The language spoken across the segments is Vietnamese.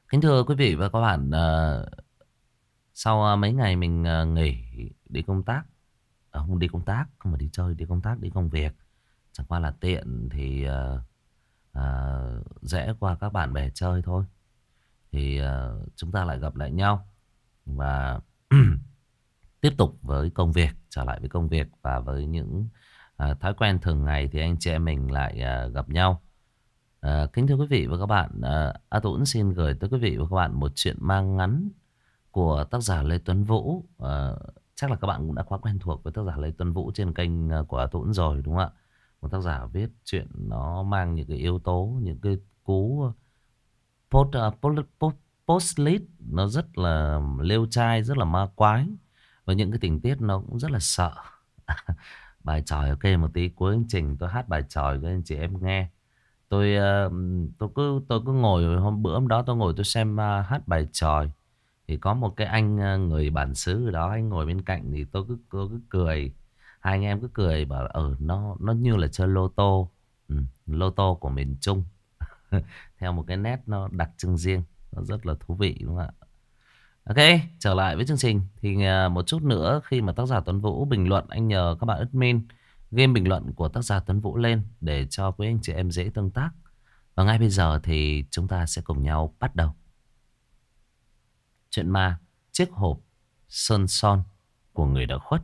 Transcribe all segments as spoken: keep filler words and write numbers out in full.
Kính thưa quý vị và các bạn, ờ, sau ờ, mấy ngày mình ờ, nghỉ đi công tác, à, không đi công tác, không phải đi chơi, đi công tác, đi công việc. Chẳng qua là tiện thì ờ, ờ, rẽ qua các bạn bè chơi thôi. Thì ờ, chúng ta lại gặp lại nhau và tiếp tục với công việc, trở lại với công việc và với những ờ, thói quen thường ngày thì anh chị em mình lại ờ, gặp nhau. Ờ, kính thưa quý vị và các bạn, uh, A Tuấn xin gửi tới quý vị và các bạn một truyện mang ngắn của tác giả Lê Tuấn Vũ. Ờ, chắc là các bạn cũng đã quá quen thuộc với tác giả Lê Tuấn Vũ trên kênh ờ, của A Tuấn rồi đúng không ạ? Một tác giả viết truyện nó mang những cái yếu tố, những cái cú post, uh, post, post, post nó rất là lêu trai, rất là ma quái. Và những cái tình tiết nó cũng rất là sợ. Bài chòi ok, một tí cuối chương trình tôi hát bài chòi cho anh chị em nghe. Tôi ờ, tôi cứ tôi cứ ngồi hôm bữa hôm đó tôi ngồi tôi xem ờ, hát bài chòi thì có một cái anh ờ, người bản xứ ở đó anh ngồi bên cạnh thì tôi cứ tôi cứ cười. Hai anh em cứ cười bảo ở nó nó như là chơi lô tô. Ừ, lô tô của miền Trung. Theo một cái nét nó đặc trưng riêng, nó rất là thú vị đúng không ạ? Ok, trở lại với chương trình thì à, một chút nữa khi mà tác giả Tuấn Vũ bình luận, anh nhờ các bạn admin game bình luận của tác giả Tuấn Vũ lên để cho quý anh chị em dễ tương tác. Và ngay bây giờ thì chúng ta sẽ cùng nhau bắt đầu chuyện ma chiếc hộp sơn son của người đã khuất.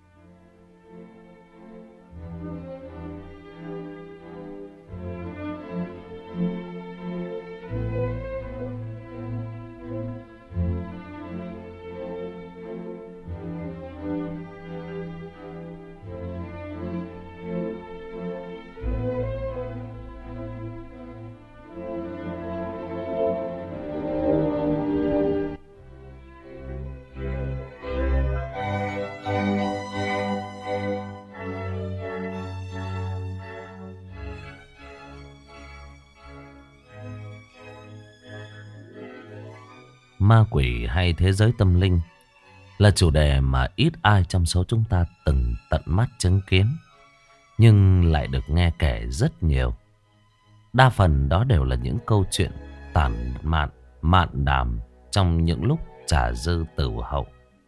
Ma quỷ hay thế giới tâm linh là chủ đề mà ít ai trong số chúng ta từng tận mắt chứng kiến, nhưng lại được nghe kể rất nhiều. Đa phần đó đều là những câu chuyện tản mạn, mạn đàm trong những lúc trà dư tửu hậu.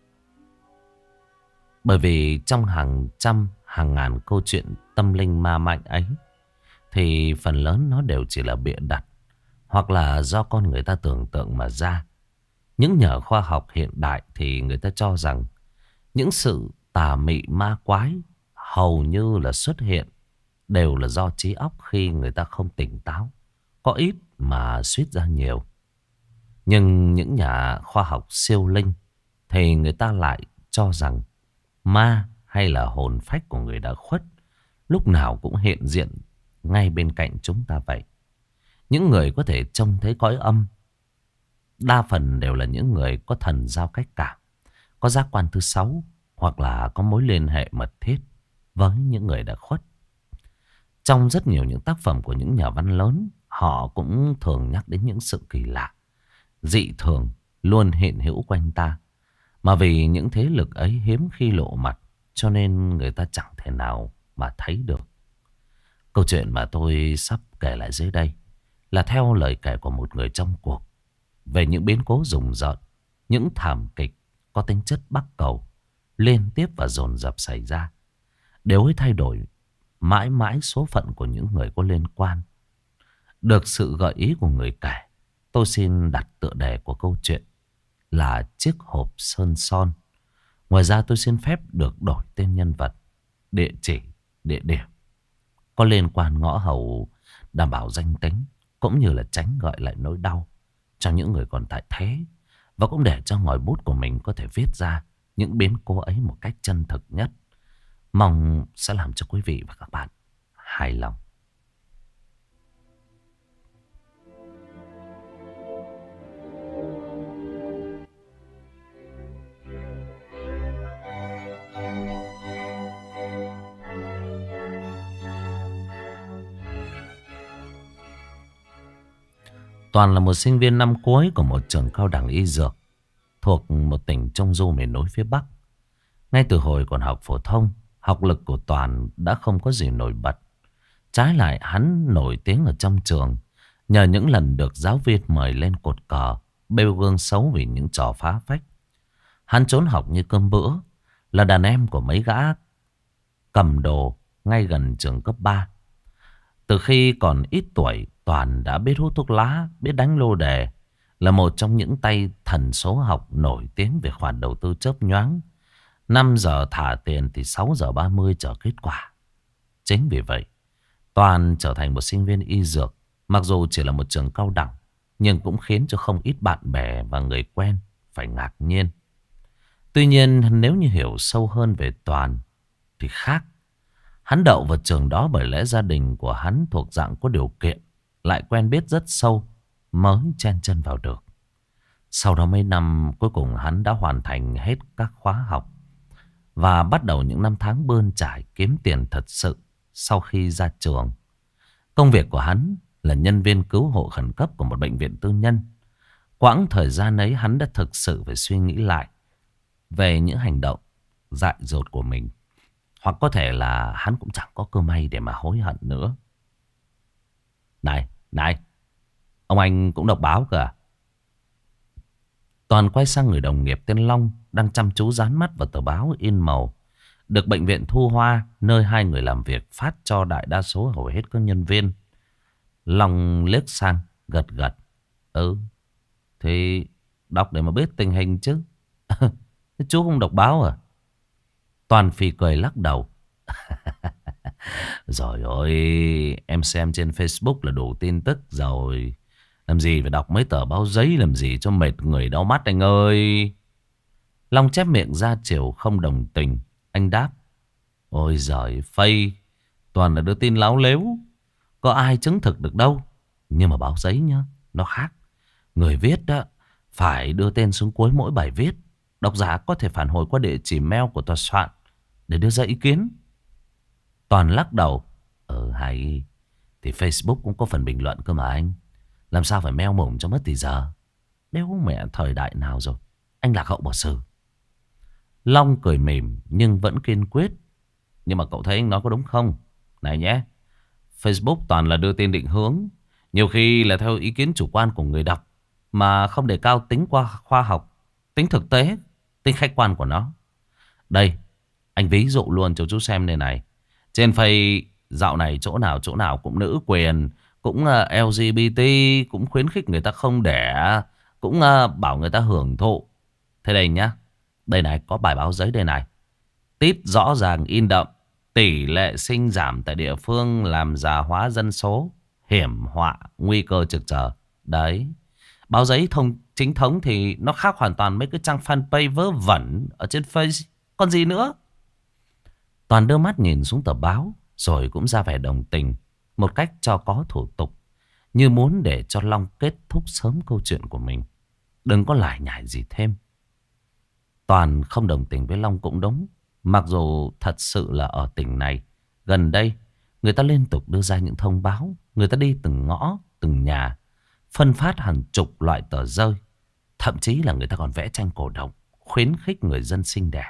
Bởi vì trong hàng trăm, hàng ngàn câu chuyện tâm linh ma mạnh ấy, thì phần lớn nó đều chỉ là bịa đặt, hoặc là do con người ta tưởng tượng mà ra. Những nhà khoa học hiện đại thì người ta cho rằng những sự tà mị ma quái hầu như là xuất hiện đều là do trí óc khi người ta không tỉnh táo. Có ít mà suýt ra nhiều. Nhưng những nhà khoa học siêu linh thì người ta lại cho rằng ma hay là hồn phách của người đã khuất lúc nào cũng hiện diện ngay bên cạnh chúng ta vậy. Những người có thể trông thấy cõi âm đa phần đều là những người có thần giao cách cảm, có giác quan thứ sáu, hoặc là có mối liên hệ mật thiết với những người đã khuất. Trong rất nhiều những tác phẩm của những nhà văn lớn, họ cũng thường nhắc đến những sự kỳ lạ, dị thường luôn hiện hữu quanh ta. Mà vì những thế lực ấy hiếm khi lộ mặt, cho nên người ta chẳng thể nào mà thấy được. Câu chuyện mà tôi sắp kể lại dưới đây là theo lời kể của một người trong cuộc, về những biến cố rùng rợn, những thảm kịch có tính chất bắc cầu liên tiếp và dồn dập xảy ra, đều ấy thay đổi mãi mãi số phận của những người có liên quan. Được sự gợi ý của người kể, tôi xin đặt tựa đề của câu chuyện là Chiếc hộp sơn son. Ngoài ra tôi xin phép được đổi tên nhân vật, địa chỉ, địa điểm có liên quan ngõ hầu, đảm bảo danh tính, cũng như là tránh gợi lại nỗi đau cho những người còn tại thế. Và cũng để cho ngòi bút của mình có thể viết ra những biến cố ấy một cách chân thực nhất. Mong sẽ làm cho quý vị và các bạn hài lòng. Toàn là một sinh viên năm cuối của một trường cao đẳng y dược thuộc một tỉnh trong du miền núi phía Bắc. Ngay từ hồi còn học phổ thông, học lực của Toàn đã không có gì nổi bật. Trái lại hắn nổi tiếng ở trong trường nhờ những lần được giáo viên mời lên cột cờ bêu gương xấu vì những trò phá phách. Hắn trốn học như cơm bữa, là đàn em của mấy gã cầm đồ ngay gần trường cấp ba. Từ khi còn ít tuổi, Toàn đã biết hút thuốc lá, biết đánh lô đề, là một trong những tay thần số học nổi tiếng về khoản đầu tư chớp nhoáng. năm giờ thả tiền thì sáu giờ ba mươi chờ kết quả. Chính vì vậy, Toàn trở thành một sinh viên y dược. Mặc dù chỉ là một trường cao đẳng, nhưng cũng khiến cho không ít bạn bè và người quen phải ngạc nhiên. Tuy nhiên, nếu như hiểu sâu hơn về Toàn thì khác. Hắn đậu vào trường đó bởi lẽ gia đình của hắn thuộc dạng có điều kiện, lại quen biết rất sâu, mới chen chân vào được. Sau đó mấy năm, cuối cùng hắn đã hoàn thành hết các khóa học và bắt đầu những năm tháng bươn trải kiếm tiền thật sự sau khi ra trường. Công việc của hắn là nhân viên cứu hộ khẩn cấp của một bệnh viện tư nhân. Quãng thời gian ấy hắn đã thực sự phải suy nghĩ lại về những hành động dại dột của mình. Hoặc có thể là hắn cũng chẳng có cơ may để mà hối hận nữa. Này, này, ông anh cũng đọc báo cơ à? Toàn quay sang người đồng nghiệp tên Long đang chăm chú dán mắt vào tờ báo in màu được bệnh viện Thu Hoa, nơi hai người làm việc, phát cho đại đa số hầu hết các nhân viên. Long liếc sang, gật gật. Ừ, thì đọc để mà biết tình hình chứ. Chú không đọc báo à? Toàn phì cười lắc đầu. Rồi ôi, em xem trên Facebook là đủ tin tức rồi. Làm gì phải đọc mấy tờ báo giấy làm gì cho mệt người đau mắt anh ơi. Long chép miệng ra chiều không đồng tình. Anh đáp. Ôi giời phây, toàn là đưa tin láo lếu, có ai chứng thực được đâu. Nhưng mà báo giấy nhá, nó khác. Người viết đó phải đưa tên xuống cuối mỗi bài viết. Độc giả có thể phản hồi qua địa chỉ mail của tòa soạn để đưa ra ý kiến. Toàn lắc đầu. Ờ hay, thì Facebook cũng có phần bình luận cơ mà anh. Làm sao phải meo mồm cho mất thì giờ. Đéo mẹ thời đại nào rồi, anh lạc hậu bỏ xử. Long cười mỉm nhưng vẫn kiên quyết. Nhưng mà cậu thấy anh nói có đúng không? Này nhé, Facebook toàn là đưa tin định hướng, nhiều khi là theo ý kiến chủ quan của người đọc, mà không đề cao tính qua khoa học, tính thực tế, tính khách quan của nó. Đây, anh ví dụ luôn cho chú xem đây này. Trên Face dạo này chỗ nào chỗ nào cũng nữ quyền, cũng uh, L G B T, cũng khuyến khích người ta không đẻ, cũng uh, bảo người ta hưởng thụ. Thế đây nhá, đây này có bài báo giấy đây này. Tít rõ ràng in đậm. Tỷ lệ sinh giảm tại địa phương làm già hóa dân số, hiểm họa, nguy cơ trực trở. Đấy, báo giấy thông chính thống thì nó khác hoàn toàn mấy cái trang fanpage vớ vẩn ở trên Face. Còn gì nữa? Toàn đưa mắt nhìn xuống tờ báo, rồi cũng ra vẻ đồng tình, một cách cho có thủ tục, như muốn để cho Long kết thúc sớm câu chuyện của mình, đừng có lải nhải gì thêm. Toàn không đồng tình với Long cũng đúng. Mặc dù thật sự là ở tỉnh này, gần đây, người ta liên tục đưa ra những thông báo. Người ta đi từng ngõ, từng nhà, phân phát hàng chục loại tờ rơi. Thậm chí là người ta còn vẽ tranh cổ động, khuyến khích người dân sinh đẻ.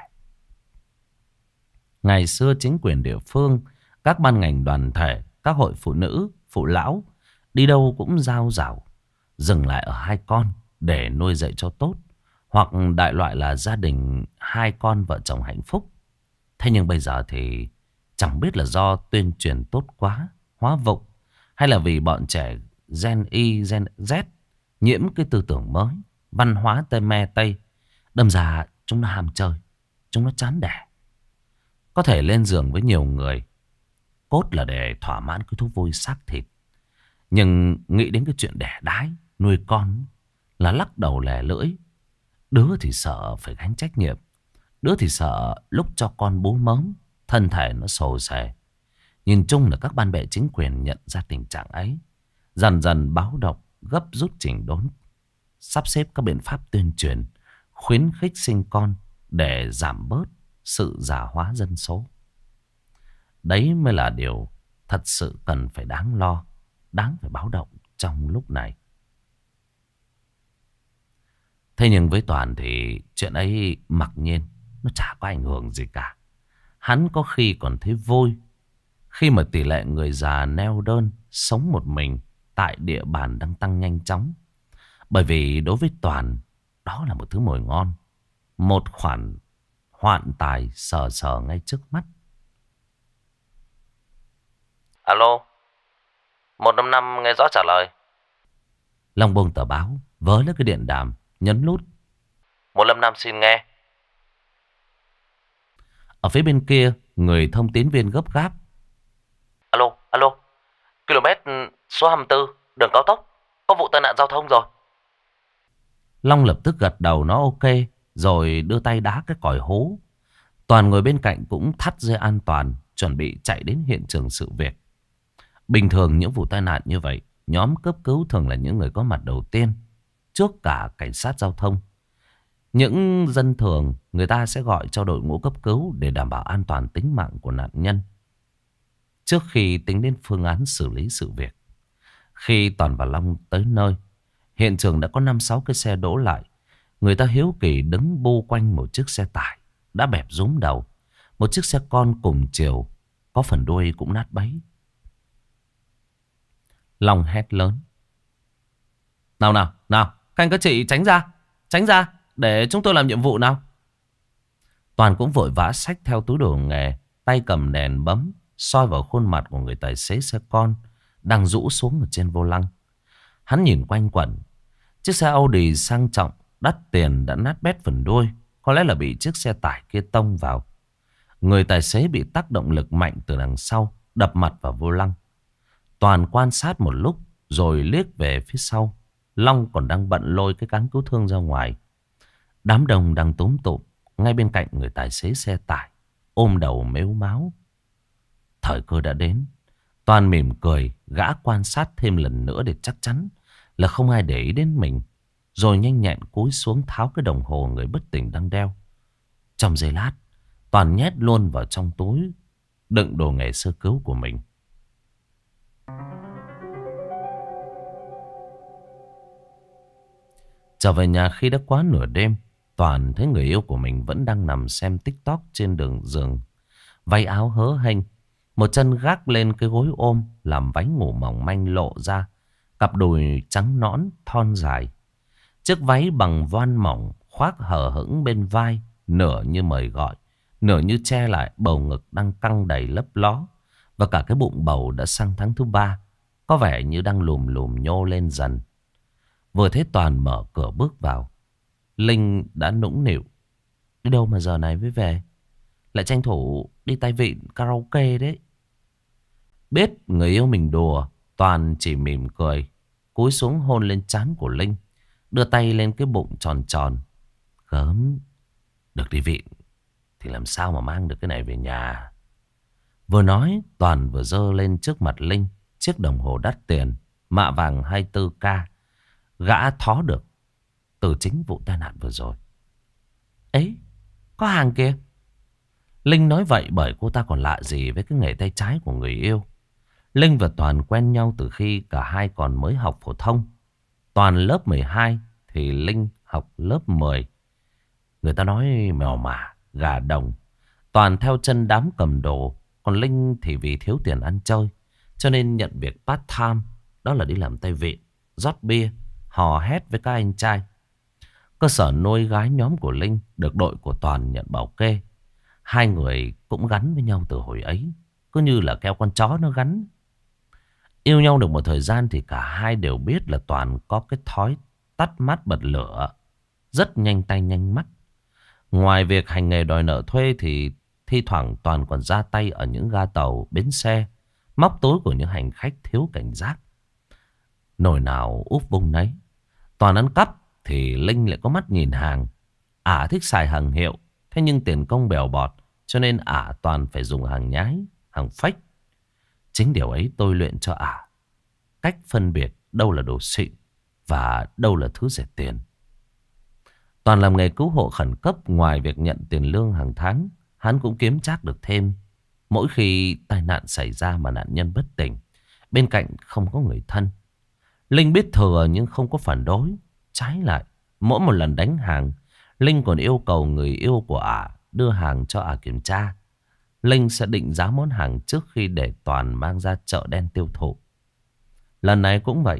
Ngày xưa chính quyền địa phương, các ban ngành đoàn thể, các hội phụ nữ, phụ lão, đi đâu cũng giao rảo, dừng lại ở hai con để nuôi dạy cho tốt. Hoặc đại loại là gia đình hai con vợ chồng hạnh phúc. Thế nhưng bây giờ thì chẳng biết là do tuyên truyền tốt quá, hóa vụng, hay là vì bọn trẻ Gen Y, Gen Z nhiễm cái tư tưởng mới, văn hóa Tây me Tây, đâm ra chúng nó ham chơi, chúng nó chán đẻ. Có thể lên giường với nhiều người, cốt là để thỏa mãn cái thú vui xác thịt. Nhưng nghĩ đến cái chuyện đẻ đái, nuôi con là lắc đầu lè lưỡi. Đứa thì sợ phải gánh trách nhiệm, đứa thì sợ lúc cho con bú mớm, thân thể nó xồ xề. Nhìn chung là các ban bệ chính quyền nhận ra tình trạng ấy, dần dần báo động, gấp rút chỉnh đốn, sắp xếp các biện pháp tuyên truyền, khuyến khích sinh con để giảm bớt sự già hóa dân số. Đấy mới là điều thật sự cần phải đáng lo, đáng phải báo động trong lúc này. Thế nhưng với Toàn thì chuyện ấy mặc nhiên nó chả có ảnh hưởng gì cả. Hắn có khi còn thấy vui khi mà tỷ lệ người già neo đơn sống một mình tại địa bàn đang tăng nhanh chóng. Bởi vì đối với Toàn, đó là một thứ mồi ngon. Một khoản hoạn tài sờ sờ ngay trước mắt. Alo, một năm năm nghe rõ trả lời. Long buông tờ báo, vớ lấy cái điện đàm, nhấn nút. một năm năm xin nghe. Ở phía bên kia, người thông tín viên gấp gáp. Alo, alo, km số hai mươi tư, đường cao tốc, có vụ tai nạn giao thông rồi. Long lập tức gật đầu nó ok, rồi đưa tay đá cái còi hú. Toàn ngồi bên cạnh cũng thắt dây an toàn, chuẩn bị chạy đến hiện trường sự việc. Bình thường những vụ tai nạn như vậy, nhóm cấp cứu thường là những người có mặt đầu tiên, trước cả cảnh sát giao thông. Những dân thường, người ta sẽ gọi cho đội ngũ cấp cứu để đảm bảo an toàn tính mạng của nạn nhân, trước khi tính đến phương án xử lý sự việc. Khi Toàn và Long tới nơi, hiện trường đã có năm sáu cái xe đỗ lại. Người ta hiếu kỳ đứng bu quanh một chiếc xe tải đã bẹp rúm đầu. Một chiếc xe con cùng chiều, có phần đuôi cũng nát bấy. Long hét lớn. Nào nào, nào, các anh các chị tránh ra, tránh ra, để chúng tôi làm nhiệm vụ nào. Toàn cũng vội vã xách theo túi đồ nghề, tay cầm đèn bấm, soi vào khuôn mặt của người tài xế xe con đang rũ xuống ở trên vô lăng. Hắn nhìn quanh quẩn. Chiếc xe Audi sang trọng, đắt tiền đã nát bét phần đuôi. Có lẽ là bị chiếc xe tải kia tông vào. Người tài xế bị tác động lực mạnh từ đằng sau, đập mặt vào vô lăng. Toàn quan sát một lúc rồi liếc về phía sau. Long còn đang bận lôi cái cáng cứu thương ra ngoài. Đám đông đang túm tụm ngay bên cạnh người tài xế xe tải, ôm đầu mếu máo. Thời cơ đã đến. Toàn mỉm cười, gã quan sát thêm lần nữa để chắc chắn là không ai để ý đến mình. Rồi nhanh nhẹn cúi xuống tháo cái đồng hồ người bất tỉnh đang đeo. Trong giây lát, Toàn nhét luôn vào trong túi đựng đồ nghề sơ cứu của mình. Trở về nhà khi đã quá nửa đêm, Toàn thấy người yêu của mình vẫn đang nằm xem TikTok trên đường giường, váy áo hớ hênh, một chân gác lên cái gối ôm làm váy ngủ mỏng manh lộ ra cặp đùi trắng nõn thon dài. Chiếc váy bằng voan mỏng khoác hở hững bên vai, nửa như mời gọi, nửa như che lại bầu ngực đang căng đầy lấp ló, và cả cái bụng bầu đã sang tháng thứ ba, có vẻ như đang lùm lùm nhô lên dần. Vừa thấy Toàn mở cửa bước vào, Linh đã nũng nịu. Đi đâu mà giờ này mới về? Lại tranh thủ đi tay vịn karaoke đấy. Biết người yêu mình đùa, Toàn chỉ mỉm cười, cúi xuống hôn lên trán của Linh, đưa tay lên cái bụng tròn tròn. Gớm, được đi vịn thì làm sao mà mang được cái này về nhà. Vừa nói, Toàn vừa giơ lên trước mặt Linh chiếc đồng hồ đắt tiền, mạ vàng hai mươi tư K, gã thó được từ chính vụ tai nạn vừa rồi. Ấy, có hàng kia. Linh nói vậy bởi cô ta còn lạ gì với cái nghề tay trái của người yêu. Linh và Toàn quen nhau từ khi cả hai còn mới học phổ thông. Toàn lớp mười hai thì Linh học lớp mười. Người ta nói mèo mả, gà đồng. Toàn theo chân đám cầm đồ, còn Linh thì vì thiếu tiền ăn chơi, cho nên nhận việc part time, đó là đi làm tay vịn, rót bia, hò hét với các anh trai. Cơ sở nuôi gái nhóm của Linh được đội của Toàn nhận bảo kê. Hai người cũng gắn với nhau từ hồi ấy, cứ như là keo con chó nó gắn. Yêu nhau được một thời gian thì cả hai đều biết là Toàn có cái thói tắt mắt bật lửa, rất nhanh tay nhanh mắt. Ngoài việc hành nghề đòi nợ thuê thì thi thoảng Toàn còn ra tay ở những ga tàu, bến xe, móc túi của những hành khách thiếu cảnh giác. Nồi nào úp bung nấy. Toàn ăn cắp thì Linh lại có mắt nhìn hàng. Ả thích xài hàng hiệu, thế nhưng tiền công bèo bọt, cho nên Ả Toàn phải dùng hàng nhái, hàng fake. Chính điều ấy tôi luyện cho Ả cách phân biệt đâu là đồ xịn và đâu là thứ rẻ tiền. Toàn làm nghề cứu hộ khẩn cấp, ngoài việc nhận tiền lương hàng tháng, hắn cũng kiếm trác được thêm. Mỗi khi tai nạn xảy ra mà nạn nhân bất tỉnh, bên cạnh không có người thân, Linh biết thừa nhưng không có phản đối. Trái lại, mỗi một lần đánh hàng, Linh còn yêu cầu người yêu của Ả đưa hàng cho Ả kiểm tra. Linh sẽ định giá món hàng trước khi để Toàn mang ra chợ đen tiêu thụ. Lần này cũng vậy,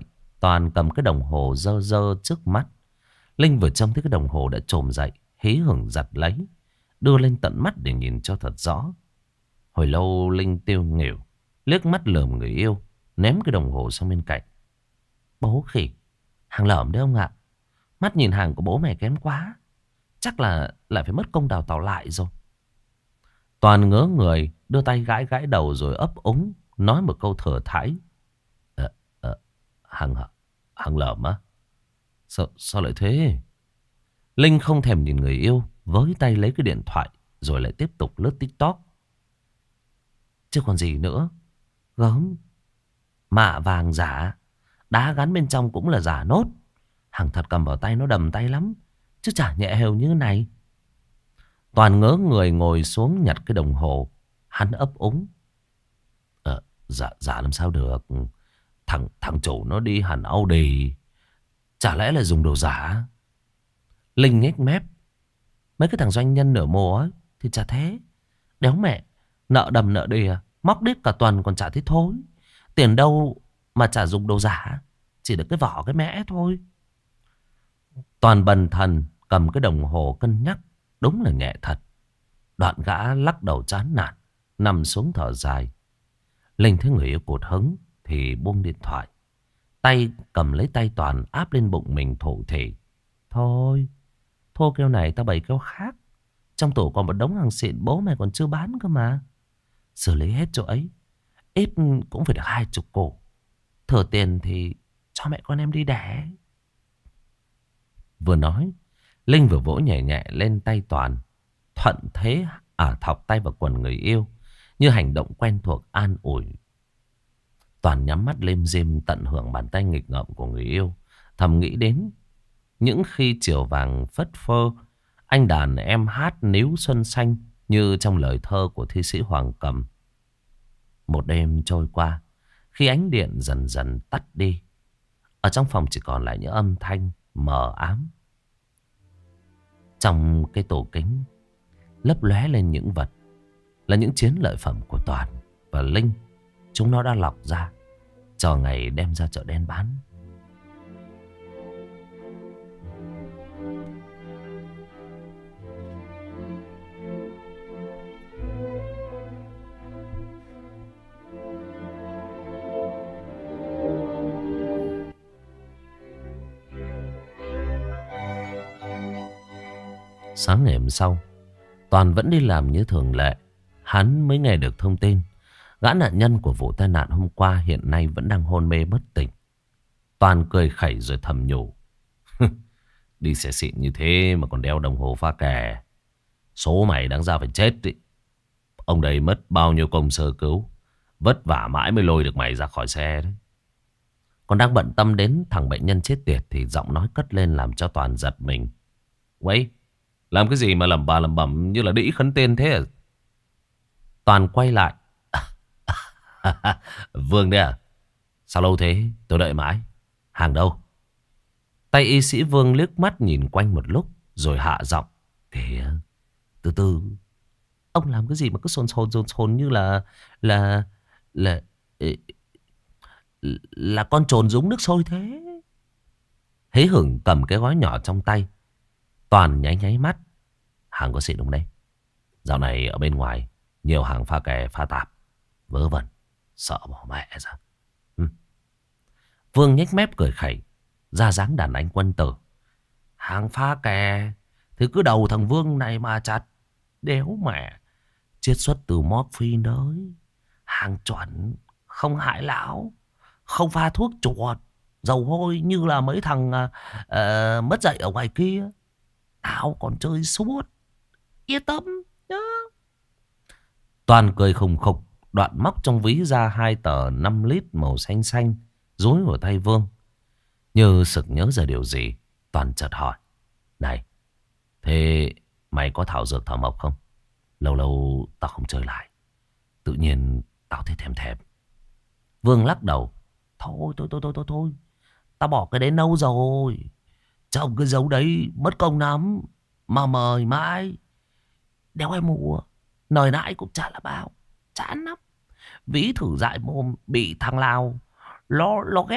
Toàn cầm cái đồng hồ dơ dơ trước mắt. Linh vừa trông thấy cái đồng hồ đã trồm dậy, hí hửng giật lấy, đưa lên tận mắt để nhìn cho thật rõ. Hồi lâu Linh tiêu nghỉu, liếc mắt lườm người yêu, ném cái đồng hồ sang bên cạnh. Bố khỉ, hàng lởm đấy ông ạ. Mắt nhìn hàng của bố mày kém quá. Chắc là lại phải mất công đào tạo lại rồi. Toàn ngớ người, đưa tay gãi gãi đầu rồi ấp úng, nói một câu thừa thãi. Ờ, ờ, hàng, hàng lởm á? Sao, sao lại thế? Linh không thèm nhìn người yêu, với tay lấy cái điện thoại, rồi lại tiếp tục lướt TikTok. Chứ còn gì nữa. Gớm. Mạ vàng giả, đá gắn bên trong cũng là giả nốt. Hàng thật cầm vào tay nó đầm tay lắm, chứ chả nhẹ hều như này. Toàn ngớ người ngồi xuống nhặt cái đồng hồ. Hắn ấp úng. Ờ, giả, giả làm sao được. Thằng, thằng chủ nó đi hẳn Audi, chả lẽ là dùng đồ giả? Linh nhếch mép. Mấy cái thằng doanh nhân nửa mồ ấy thì chả thế. Đéo mẹ, nợ đầm nợ đìa, móc đít cả tuần còn chả thấy thối. Tiền đâu mà chả dùng đồ giả, chỉ được cái vỏ cái mẽ thôi. Toàn bần thần cầm cái đồng hồ cân nhắc. Đúng là nhẹ thật. Đoạn gã lắc đầu chán nản, nằm xuống thở dài. Linh thấy người yêu cụt hứng thì buông điện thoại. Tay cầm lấy tay Toàn áp lên bụng mình thổ thỉ. Thôi, thô kêu này tao bày kêu khác. Trong tủ còn một đống hàng xịn bố mày còn chưa bán cơ mà. Xử lý hết chỗ ấy, ít cũng phải được hai chục cổ. Thừa tiền thì cho mẹ con em đi đẻ. Vừa nói, Linh vừa vỗ nhẹ nhẹ lên tay Toàn. Thuận thế ả thọc tay vào quần người yêu, như hành động quen thuộc an ủi. Toàn nhắm mắt lêm rêm tận hưởng bàn tay nghịch ngợm của người yêu. Thầm nghĩ đến những khi chiều vàng phất phơ, anh đàn em hát níu xuân xanh như trong lời thơ của thi sĩ Hoàng Cầm. Một đêm trôi qua, khi ánh điện dần dần tắt đi, ở trong phòng chỉ còn lại những âm thanh mờ ám. Trong cái tủ kính lấp lóe lên những vật, là những chiến lợi phẩm của Toàn và Linh. Chúng nó đã lọc ra, chờ ngày đem ra chợ đen bán. Sáng ngày hôm sau, Toàn vẫn đi làm như thường lệ. Hắn mới nghe được thông tin gã nạn nhân của vụ tai nạn hôm qua hiện nay vẫn đang hôn mê bất tỉnh. Toàn cười khẩy rồi thầm nhủ. Đi xe xịn như thế mà còn đeo đồng hồ pha kè, số mày đáng ra phải chết đi. Ông đây mất bao nhiêu công sơ cứu, vất vả mãi mới lôi được mày ra khỏi xe đấy. Còn đang bận tâm đến thằng bệnh nhân chết tiệt thì giọng nói cất lên làm cho Toàn giật mình. Quấy, làm cái gì mà lẩm bà lẩm bẩm như là đĩ khấn tên thế à? Toàn quay lại. Vương đấy à? Sao lâu thế? Tôi đợi mãi. Hàng đâu? Tay y sĩ Vương liếc mắt nhìn quanh một lúc rồi hạ giọng. Kìa, từ từ. Ông làm cái gì mà cứ sồn sồn sồn sồn như là là là là con trồn dúng nước sôi thế? Hí hửng cầm cái gói nhỏ trong tay. Toàn nháy nháy mắt. Hàng có xịn đúng đấy. Dạo này ở bên ngoài nhiều hàng pha kè pha tạp, vớ vẩn, sợ bỏ mẹ ra. ừ. Vương nhếch mép cười khẩy, ra dáng đàn anh quân tử. Hàng pha kè thì cứ đầu thằng Vương này mà chặt. Đéo mẹ, chiết xuất từ morphine đấy. Hàng chuẩn, không hại lão, không pha thuốc chuột, dầu hôi như là mấy thằng uh, uh, mất dạy ở ngoài kia. Tao còn chơi suốt, yên tâm nhá. Toàn cười khùng khục, đoạn móc trong ví ra hai tờ năm lít màu xanh xanh, dúi vào tay Vương. Như sực nhớ ra điều gì, Toàn chợt hỏi. Này, thế mày có thảo dược thảo mộc không? Lâu lâu tao không chơi lại, tự nhiên tao thấy thèm thèm. Vương lắc đầu. Thôi thôi thôi thôi thôi thôi, tao bỏ cái đấy lâu rồi. Trông cái dấu đấy mất công lắm, mà mời mãi đéo ai mua, lời nãy cũng chả là bao, chán lắm. Ví thử dại mồm bị thằng Lào Nó, nó ghét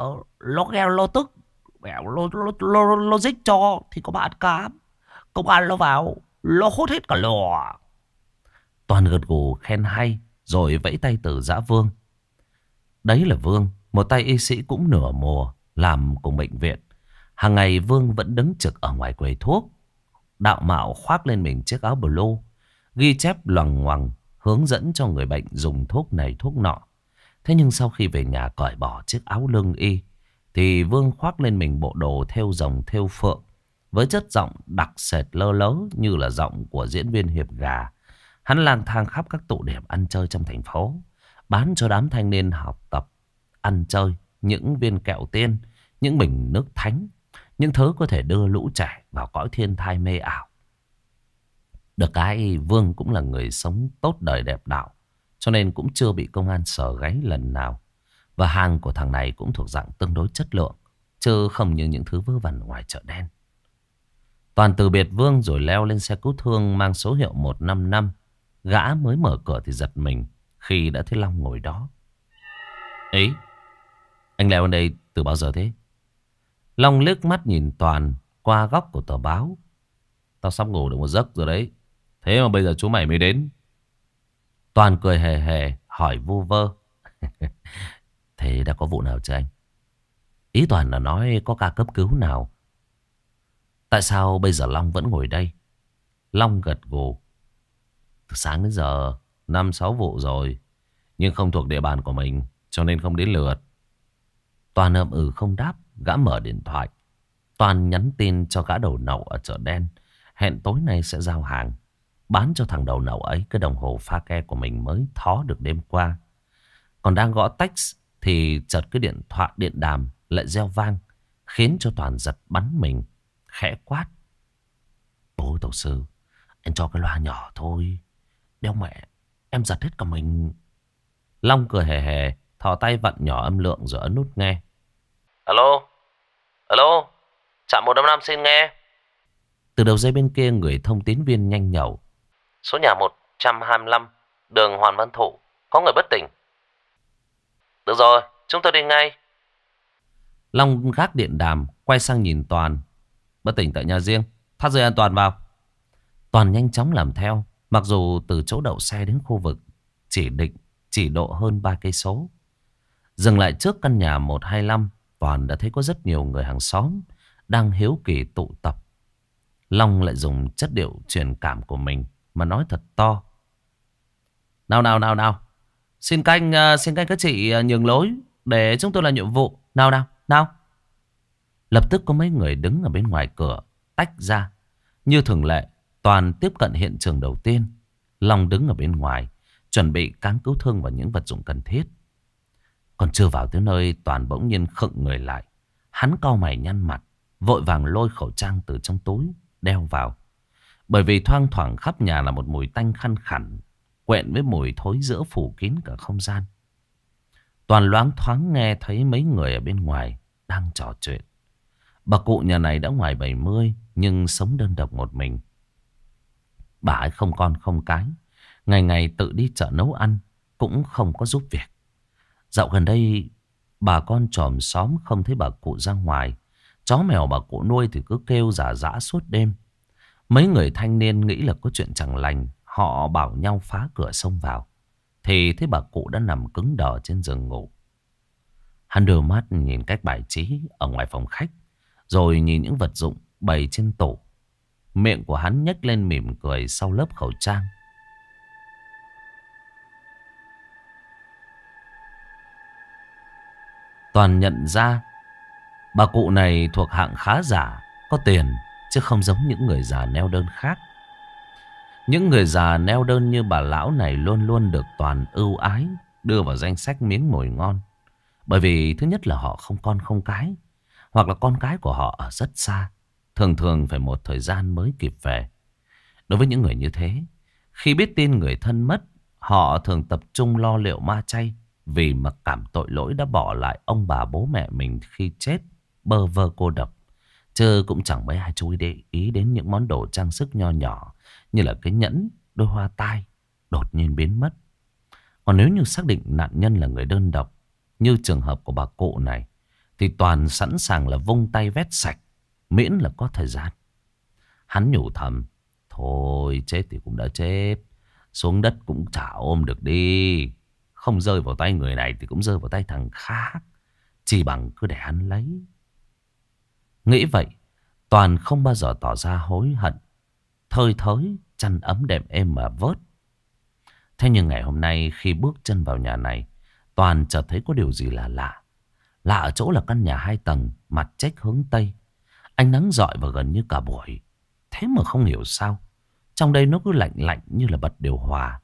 Nó ghen nó tức. Mẹ nó, nó, nó, nó dích cho thì có bạn cám. Công an nó vào, nó hút hết cả lò. Toàn gật gù khen hay, rồi vẫy tay từ giã Vương. Đấy là Vương, một tay y sĩ cũng nửa mùa, làm cùng bệnh viện. Hàng ngày Vương vẫn đứng trực ở ngoài quầy thuốc, đạo mạo khoác lên mình chiếc áo blue, ghi chép loằng ngoằng, hướng dẫn cho người bệnh dùng thuốc này thuốc nọ. Thế nhưng sau khi về nhà cởi bỏ chiếc áo lưng y, thì Vương khoác lên mình bộ đồ thêu rồng thêu phượng, với chất giọng đặc sệt lơ lớ như là giọng của diễn viên hiệp gà. Hắn lang thang khắp các tụ điểm ăn chơi trong thành phố, bán cho đám thanh niên học tập, ăn chơi những viên kẹo tiên, những bình nước thánh, những thứ có thể đưa lũ trẻ vào cõi thiên thai mê ảo. Được cái Vương cũng là người sống tốt đời đẹp đạo, cho nên cũng chưa bị công an sờ gáy lần nào. Và hàng của thằng này cũng thuộc dạng tương đối chất lượng, chứ không như những thứ vớ vẩn ngoài chợ đen. Toàn từ biệt Vương rồi leo lên xe cứu thương mang số hiệu một năm năm. Gã mới mở cửa thì giật mình khi đã thấy Long ngồi đó. Ấy, anh leo lên đây từ bao giờ thế? Long liếc mắt nhìn Toàn qua góc của tờ báo. Tao sắp ngủ được một giấc rồi đấy. Thế mà bây giờ chú mày mới đến. Toàn cười hề hề hỏi vu vơ. Thế đã có vụ nào chưa anh? Ý Toàn là nói có ca cấp cứu nào. Tại sao bây giờ Long vẫn ngồi đây? Long gật gù. Từ sáng đến giờ năm sáu vụ rồi, nhưng không thuộc địa bàn của mình, cho nên không đến lượt. Toàn ậm ừ không đáp. Gã mở điện thoại. Toàn nhắn tin cho gã đầu nậu ở chợ đen, hẹn tối nay sẽ giao hàng, bán cho thằng đầu nậu ấy cái đồng hồ pha ke của mình mới thó được đêm qua. Còn đang gõ text thì chợt cái điện thoại điện đàm lại reo vang, khiến cho Toàn giật bắn mình, khẽ quát. Bố tổ sư, anh cho cái loa nhỏ thôi. Đeo mẹ, em giật hết cả mình. Long cười hề hề, thò tay vặn nhỏ âm lượng rồi ấn nút nghe. Alo, alo, trạm một năm năm xin nghe. Từ đầu dây bên kia người thông tín viên nhanh nhẩu. Số nhà một trăm hai mươi lăm, đường Hoàn Văn Thụ, có người bất tỉnh. Được rồi, chúng tôi đi ngay. Long gác điện đàm, quay sang nhìn Toàn. Bất tỉnh tại nhà riêng, thắt dây an toàn vào. Toàn nhanh chóng làm theo. Mặc dù từ chỗ đậu xe đến khu vực chỉ định chỉ độ hơn ba cây số. Dừng lại trước căn nhà một hai lăm, Toàn đã thấy có rất nhiều người hàng xóm đang hiếu kỳ tụ tập. Long lại dùng chất điệu truyền cảm của mình mà nói thật to. Nào nào nào nào, xin canh uh, xin canh các chị uh, nhường lối để chúng tôi làm nhiệm vụ. Nào nào nào. Lập tức có mấy người đứng ở bên ngoài cửa tách ra. Như thường lệ, Toàn tiếp cận hiện trường đầu tiên. Long đứng ở bên ngoài chuẩn bị cáng cứu thương và những vật dụng cần thiết. Còn chưa vào tới nơi, Toàn bỗng nhiên khựng người lại. Hắn cau mày nhăn mặt, vội vàng lôi khẩu trang từ trong túi đeo vào. Bởi vì thoang thoảng khắp nhà là một mùi tanh khăn khẳn, quện với mùi thối rữa phủ kín cả không gian. Toàn loáng thoáng nghe thấy mấy người ở bên ngoài đang trò chuyện. Bà cụ nhà này đã ngoài bảy mươi nhưng sống đơn độc một mình. Bà ấy không con không cái, ngày ngày tự đi chợ nấu ăn, cũng không có giúp việc. Dạo gần đây bà con chòm xóm không thấy bà cụ ra ngoài. Chó mèo bà cụ nuôi thì cứ kêu rả rã suốt đêm. Mấy người thanh niên nghĩ là có chuyện chẳng lành, họ bảo nhau phá cửa xông vào, thì thấy bà cụ đã nằm cứng đờ trên giường ngủ. Hắn đưa mắt nhìn cách bài trí ở ngoài phòng khách, rồi nhìn những vật dụng bày trên tủ. Miệng của hắn nhếch lên mỉm cười sau lớp khẩu trang. Toàn nhận ra bà cụ này thuộc hạng khá giả, có tiền, chứ không giống những người già neo đơn khác. Những người già neo đơn như bà lão này luôn luôn được Toàn ưu ái, đưa vào danh sách miếng mồi ngon. Bởi vì thứ nhất là họ không con không cái, hoặc là con cái của họ ở rất xa, thường thường phải một thời gian mới kịp về. Đối với những người như thế, khi biết tin người thân mất, họ thường tập trung lo liệu ma chay, vì mặc cảm tội lỗi đã bỏ lại ông bà bố mẹ mình khi chết, bơ vơ cô độc. Chứ cũng chẳng mấy ai chú ý, ý đến những món đồ trang sức nho nhỏ như là cái nhẫn, đôi hoa tai đột nhiên biến mất. Còn nếu như xác định nạn nhân là người đơn độc, như trường hợp của bà cụ này, thì Toàn sẵn sàng là vung tay vét sạch, miễn là có thời gian. Hắn nhủ thầm, thôi chết thì cũng đã chết, xuống đất cũng chả ôm được đi. Không rơi vào tay người này thì cũng rơi vào tay thằng khác, chỉ bằng cứ để hắn lấy. Nghĩ vậy, Toàn không bao giờ tỏ ra hối hận, thơi thới chăn ấm đệm êm mà vớt. Thế nhưng ngày hôm nay khi bước chân vào nhà này, Toàn chợt thấy có điều gì là lạ. Lạ ở chỗ là căn nhà hai tầng, mặt chếch hướng Tây. Ánh nắng rọi vào gần như cả buổi. Thế mà không hiểu sao trong đây nó cứ lạnh lạnh như là bật điều hòa.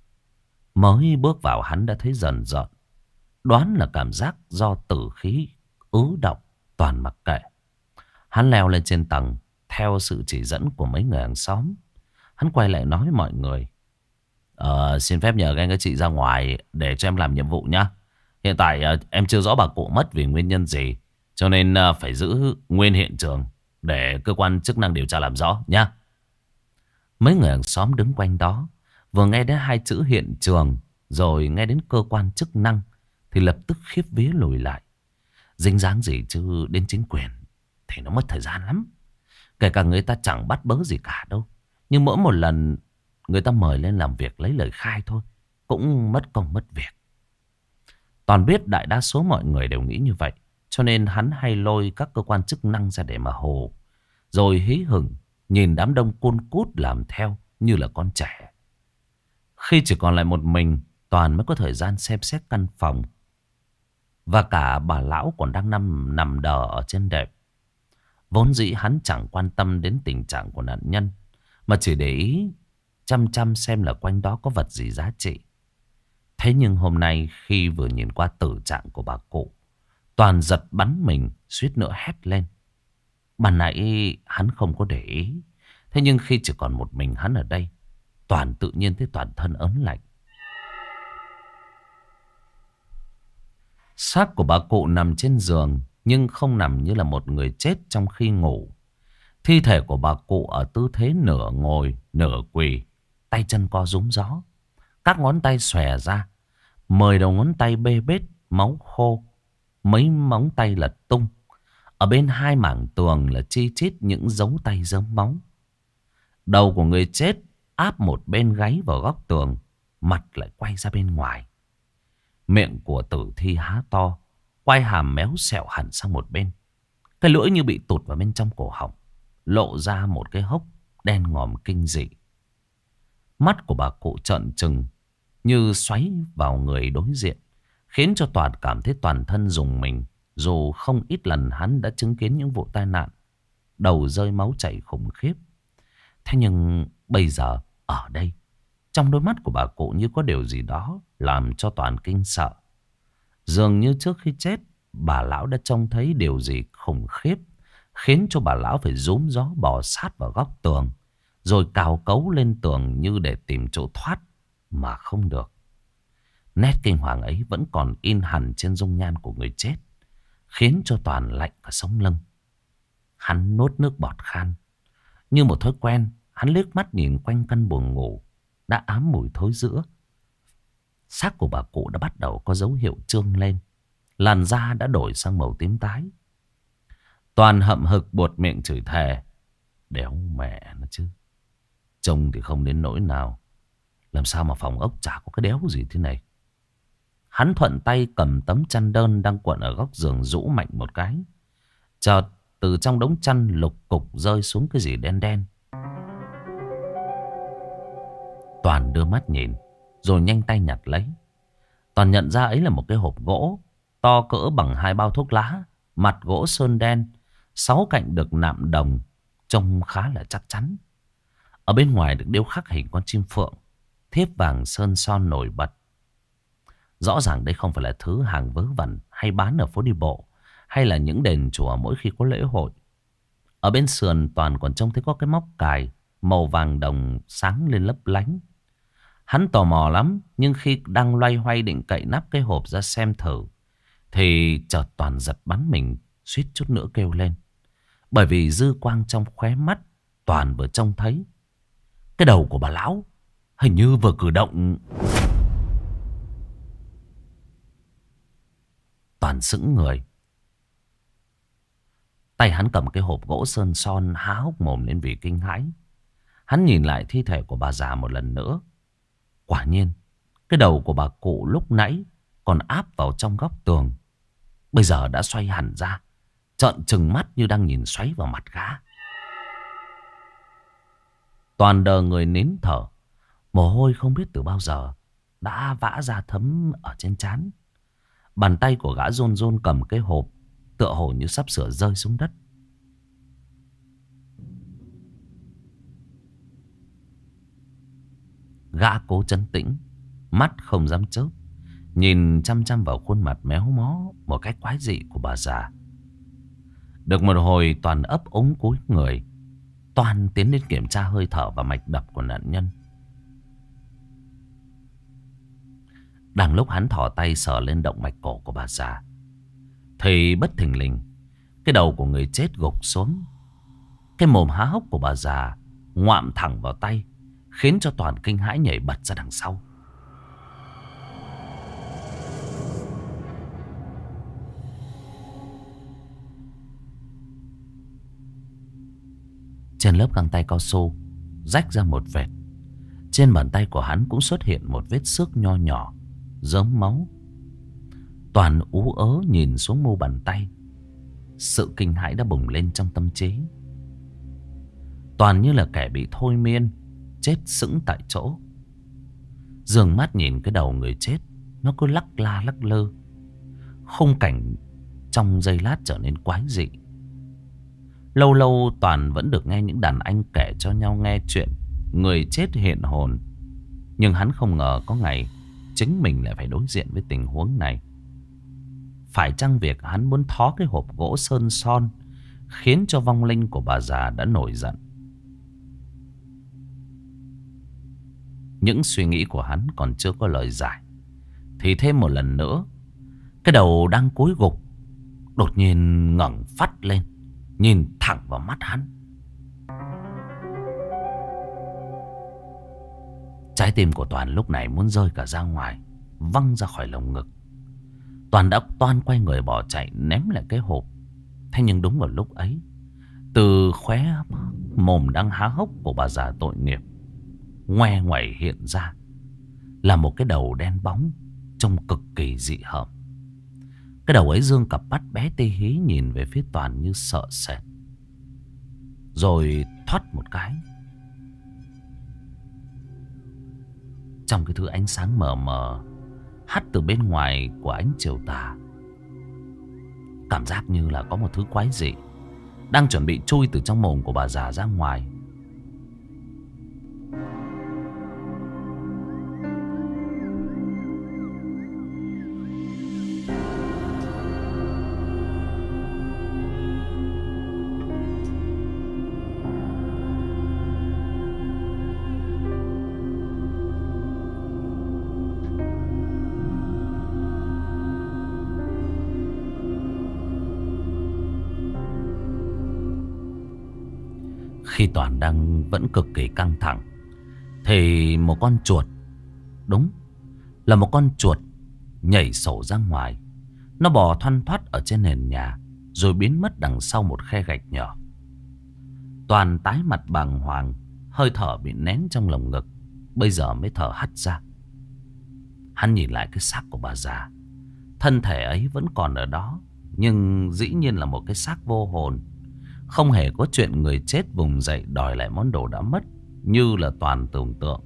Mới bước vào hắn đã thấy dần dần. Đoán là cảm giác do tử khí ứ động. Toàn mặc kệ. Hắn leo lên trên tầng theo sự chỉ dẫn của mấy người hàng xóm. Hắn quay lại nói với mọi người, Ờ, xin phép nhờ các anh các chị ra ngoài để cho em làm nhiệm vụ nhá. Hiện tại uh, em chưa rõ bà cụ mất vì nguyên nhân gì, cho nên uh, phải giữ nguyên hiện trường để cơ quan chức năng điều tra làm rõ nhá. Mấy người hàng xóm đứng quanh đó, vừa nghe đến hai chữ hiện trường, rồi nghe đến cơ quan chức năng, thì lập tức khiếp vía lùi lại. Dính dáng gì chứ đến chính quyền thì nó mất thời gian lắm. Kể cả người ta chẳng bắt bớ gì cả đâu, nhưng mỗi một lần người ta mời lên làm việc lấy lời khai thôi, cũng mất công mất việc. Toàn biết đại đa số mọi người đều nghĩ như vậy, cho nên hắn hay lôi các cơ quan chức năng ra để mà hồ. Rồi hí hửng nhìn đám đông cun cút làm theo như là con trẻ. Khi chỉ còn lại một mình, Toàn mới có thời gian xem xét căn phòng. Và cả bà lão còn đang nằm, nằm đờ ở trên đệm. Vốn dĩ hắn chẳng quan tâm đến tình trạng của nạn nhân, mà chỉ để ý chăm chăm xem là quanh đó có vật gì giá trị. Thế nhưng hôm nay khi vừa nhìn qua tử trạng của bà cụ, Toàn giật bắn mình, suýt nữa hét lên. Ban nãy hắn không có để ý, thế nhưng khi chỉ còn một mình hắn ở đây, Toàn tự nhiên thấy toàn thân ớn lạnh. Xác của bà cụ nằm trên giường, nhưng không nằm như là một người chết trong khi ngủ. Thi thể của bà cụ ở tư thế nửa ngồi, nửa quỳ, tay chân co rúm gió. Các ngón tay xòe ra, mười đầu ngón tay bê bết, máu khô. Mấy móng tay lật tung. Ở bên hai mảng tường là chi chít những dấu tay dớm máu. Đầu của người chết áp một bên gáy vào góc tường, mặt lại quay ra bên ngoài. Miệng của tử thi há to, quai hàm méo xẹo hẳn sang một bên. Cái lưỡi như bị tụt vào bên trong cổ họng, lộ ra một cái hốc đen ngòm kinh dị. Mắt của bà cụ trợn trừng như xoáy vào người đối diện, khiến cho Toàn cảm thấy toàn thân rùng mình. Dù không ít lần hắn đã chứng kiến những vụ tai nạn đầu rơi máu chảy khủng khiếp, thế nhưng bây giờ ở đây, trong đôi mắt của bà cụ như có điều gì đó làm cho Toàn kinh sợ. Dường như trước khi chết, bà lão đã trông thấy điều gì khủng khiếp, khiến cho bà lão phải rúm gió bò sát vào góc tường, rồi cào cấu lên tường như để tìm chỗ thoát, mà không được. Nét kinh hoàng ấy vẫn còn in hẳn trên dung nhan của người chết, khiến cho Toàn lạnh cả sống lưng. Hắn nuốt nước bọt khan. Như một thói quen, hắn liếc mắt nhìn quanh căn buồng ngủ đã ám mùi thối rữa. Xác của bà cụ đã bắt đầu có dấu hiệu trương lên, làn da đã đổi sang màu tím tái. Toàn hậm hực buột miệng chửi thề. Đéo mẹ nó chứ, trông thì không đến nỗi nào, làm sao mà phòng ốc chả có cái đéo gì thế này. Hắn thuận tay cầm tấm chăn đơn đang cuộn ở góc giường rũ mạnh một cái. Chợt từ trong đống chăn lục cục rơi xuống cái gì đen đen. Toàn đưa mắt nhìn, rồi nhanh tay nhặt lấy. Toàn nhận ra ấy là một cái hộp gỗ to cỡ bằng hai bao thuốc lá, mặt gỗ sơn đen, sáu cạnh được nạm đồng, trông khá là chắc chắn. Ở bên ngoài được điêu khắc hình con chim phượng, thiếp vàng sơn son nổi bật. Rõ ràng đây không phải là thứ hàng vớ vẩn hay bán ở phố đi bộ, hay là những đền chùa mỗi khi có lễ hội. Ở bên sườn Toàn còn trông thấy có cái móc cài màu vàng đồng sáng lên lấp lánh. Hắn tò mò lắm, nhưng khi đang loay hoay định cậy nắp cái hộp ra xem thử, thì chợt Toàn giật bắn mình, suýt chút nữa kêu lên. Bởi vì dư quang trong khóe mắt Toàn vừa trông thấy cái đầu của bà lão hình như vừa cử động. Toàn sững người. Tay hắn cầm cái hộp gỗ sơn son, há hốc mồm lên vì kinh hãi. Hắn nhìn lại thi thể của bà già một lần nữa. Quả nhiên, cái đầu của bà cụ lúc nãy còn áp vào trong góc tường, bây giờ đã xoay hẳn ra, trợn trừng mắt như đang nhìn xoáy vào mặt gã. Toàn đờ người nín thở, mồ hôi không biết từ bao giờ đã vã ra thấm ở trên trán. Bàn tay của gã run run cầm cái hộp, tựa hồ như sắp sửa rơi xuống đất. Gã cố trấn tĩnh, mắt không dám chớp, nhìn chăm chăm vào khuôn mặt méo mó một cách quái dị của bà già. Được một hồi, Toàn ấp úng cúi người. Toàn tiến đến kiểm tra hơi thở và mạch đập của nạn nhân. Đang lúc hắn thò tay sờ lên động mạch cổ của bà già, thì bất thình lình, cái đầu của người chết gục xuống. Cái mồm há hốc của bà già ngoạm thẳng vào tay, khiến cho Toàn kinh hãi nhảy bật ra đằng sau. Trên lớp găng tay cao su rách ra một vệt. Trên bàn tay của hắn cũng xuất hiện một vết xước nho nhỏ, rớm máu. Toàn ú ớ nhìn xuống mu bàn tay. Sự kinh hãi đã bùng lên trong tâm trí. Toàn như là kẻ bị thôi miên, chết sững tại chỗ. Dường mắt nhìn cái đầu người chết, nó cứ lắc la lắc lơ. Khung cảnh trong giây lát trở nên quái dị. Lâu lâu Toàn vẫn được nghe những đàn anh kể cho nhau nghe chuyện người chết hiện hồn. Nhưng hắn không ngờ có ngày chính mình lại phải đối diện với tình huống này. Phải chăng việc hắn muốn thó cái hộp gỗ sơn son khiến cho vong linh của bà già đã nổi giận? Những suy nghĩ của hắn còn chưa có lời giải, thì thêm một lần nữa, cái đầu đang cúi gục đột nhiên ngẩng phắt lên, nhìn thẳng vào mắt hắn. Trái tim của Toàn lúc này muốn rơi cả ra ngoài, văng ra khỏi lồng ngực. Toàn đã toan quay người bỏ chạy, ném lại cái hộp. Thế nhưng đúng vào lúc ấy, từ khóe mồm đang há hốc của bà già tội nghiệp, ngoe ngoẩy hiện ra là một cái đầu đen bóng, trông cực kỳ dị hợm. Cái đầu ấy dương cặp mắt bé tí hí nhìn về phía Toàn như sợ sệt. Rồi thoát một cái, trong cái thứ ánh sáng mờ mờ hắt từ bên ngoài của ánh chiều tà, cảm giác như là có một thứ quái dị đang chuẩn bị chui từ trong mồm của bà già ra ngoài. Khi Toàn đang vẫn cực kỳ căng thẳng, thì một con chuột, đúng là một con chuột, nhảy sổ ra ngoài. Nó bò thoăn thoắt ở trên nền nhà, rồi biến mất đằng sau một khe gạch nhỏ. Toàn tái mặt bàng hoàng, hơi thở bị nén trong lồng ngực, bây giờ mới thở hắt ra. Hắn nhìn lại cái xác của bà già. Thân thể ấy vẫn còn ở đó, nhưng dĩ nhiên là một cái xác vô hồn. Không hề có chuyện người chết vùng dậy đòi lại món đồ đã mất như là Toàn tưởng tượng.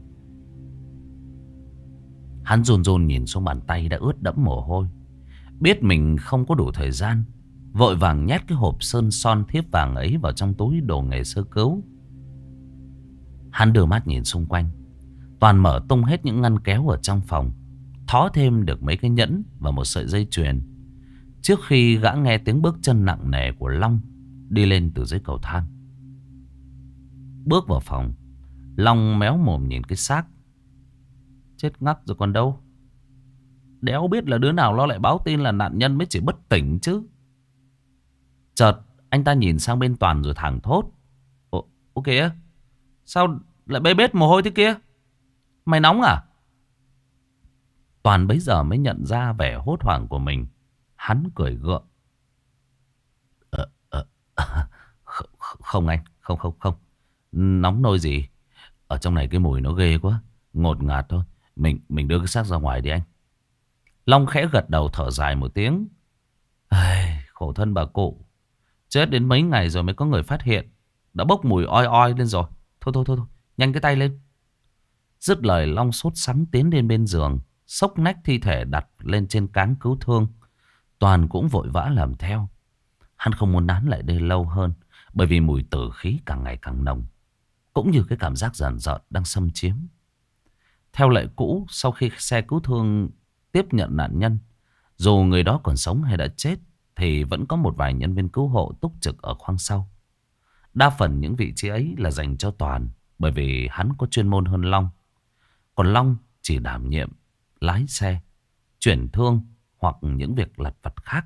Hắn run run nhìn xuống bàn tay đã ướt đẫm mồ hôi. Biết mình không có đủ thời gian, vội vàng nhét cái hộp sơn son thiếp vàng ấy vào trong túi đồ nghề sơ cứu. Hắn đưa mắt nhìn xung quanh. Toàn mở tung hết những ngăn kéo ở trong phòng, thó thêm được mấy cái nhẫn và một sợi dây chuyền, trước khi gã nghe tiếng bước chân nặng nề của Long đi lên từ dưới cầu thang. Bước vào phòng, Long méo mồm nhìn cái xác. Chết ngắc rồi còn đâu. Đéo biết là đứa nào lo lại báo tin là nạn nhân mới chỉ bất tỉnh chứ. Chợt anh ta nhìn sang bên Toàn rồi thẳng thốt. Ồ, ô kìa, sao lại bê bết mồ hôi thế kia? Mày nóng à? Toàn bấy giờ mới nhận ra vẻ hốt hoảng của mình. Hắn cười gượng. Không, không anh, không không không. Nóng nôi gì? Ở trong này cái mùi nó ghê quá, ngột ngạt thôi. Mình mình đưa cái xác ra ngoài đi anh. Long khẽ gật đầu thở dài một tiếng. Ai, khổ thân bà cụ. Chết đến mấy ngày rồi mới có người phát hiện. Đã bốc mùi oi oi lên rồi. Thôi thôi thôi, thôi. Nhanh cái tay lên. Dứt lời Long sốt sắng tiến lên bên giường. Xốc nách thi thể đặt lên trên cáng cứu thương. Toàn cũng vội vã làm theo. Hắn không muốn nán lại đây lâu hơn. Bởi vì mùi tử khí càng ngày càng nồng. Cũng như cái cảm giác rờn rợn đang xâm chiếm. Theo lệ cũ, sau khi xe cứu thương tiếp nhận nạn nhân, dù người đó còn sống hay đã chết, thì vẫn có một vài nhân viên cứu hộ túc trực ở khoang sau. Đa phần những vị trí ấy là dành cho Toàn, bởi vì hắn có chuyên môn hơn Long. Còn Long chỉ đảm nhiệm lái xe, chuyển thương hoặc những việc lặt vặt khác.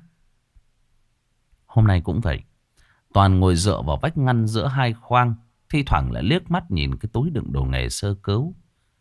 Hôm nay cũng vậy. Toàn ngồi dựa vào vách ngăn giữa hai khoang, thi thoảng lại liếc mắt nhìn cái túi đựng đồ nghề sơ cứu,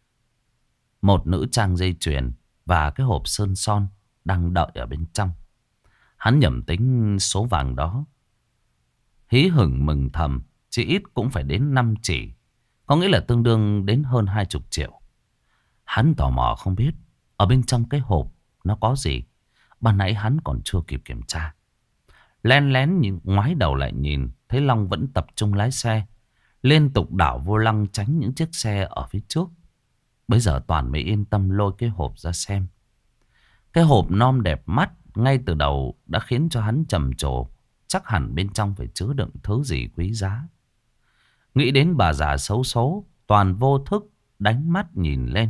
một nữ trang dây chuyền và cái hộp sơn son đang đợi ở bên trong. Hắn nhẩm tính số vàng đó, hí hửng mừng thầm, chỉ ít cũng phải đến năm chỉ, có nghĩa là tương đương đến hơn hai chục triệu. Hắn tò mò không biết ở bên trong cái hộp nó có gì. Ban nãy hắn còn chưa kịp kiểm tra. Len lén nhìn, ngoái đầu lại nhìn, thấy Long vẫn tập trung lái xe, liên tục đảo vô lăng tránh những chiếc xe ở phía trước. Bây giờ Toàn mới yên tâm lôi cái hộp ra xem. Cái hộp non đẹp mắt ngay từ đầu đã khiến cho hắn trầm trồ. Chắc hẳn bên trong phải chứa đựng thứ gì quý giá. Nghĩ đến bà già xấu số, Toàn vô thức đánh mắt nhìn lên.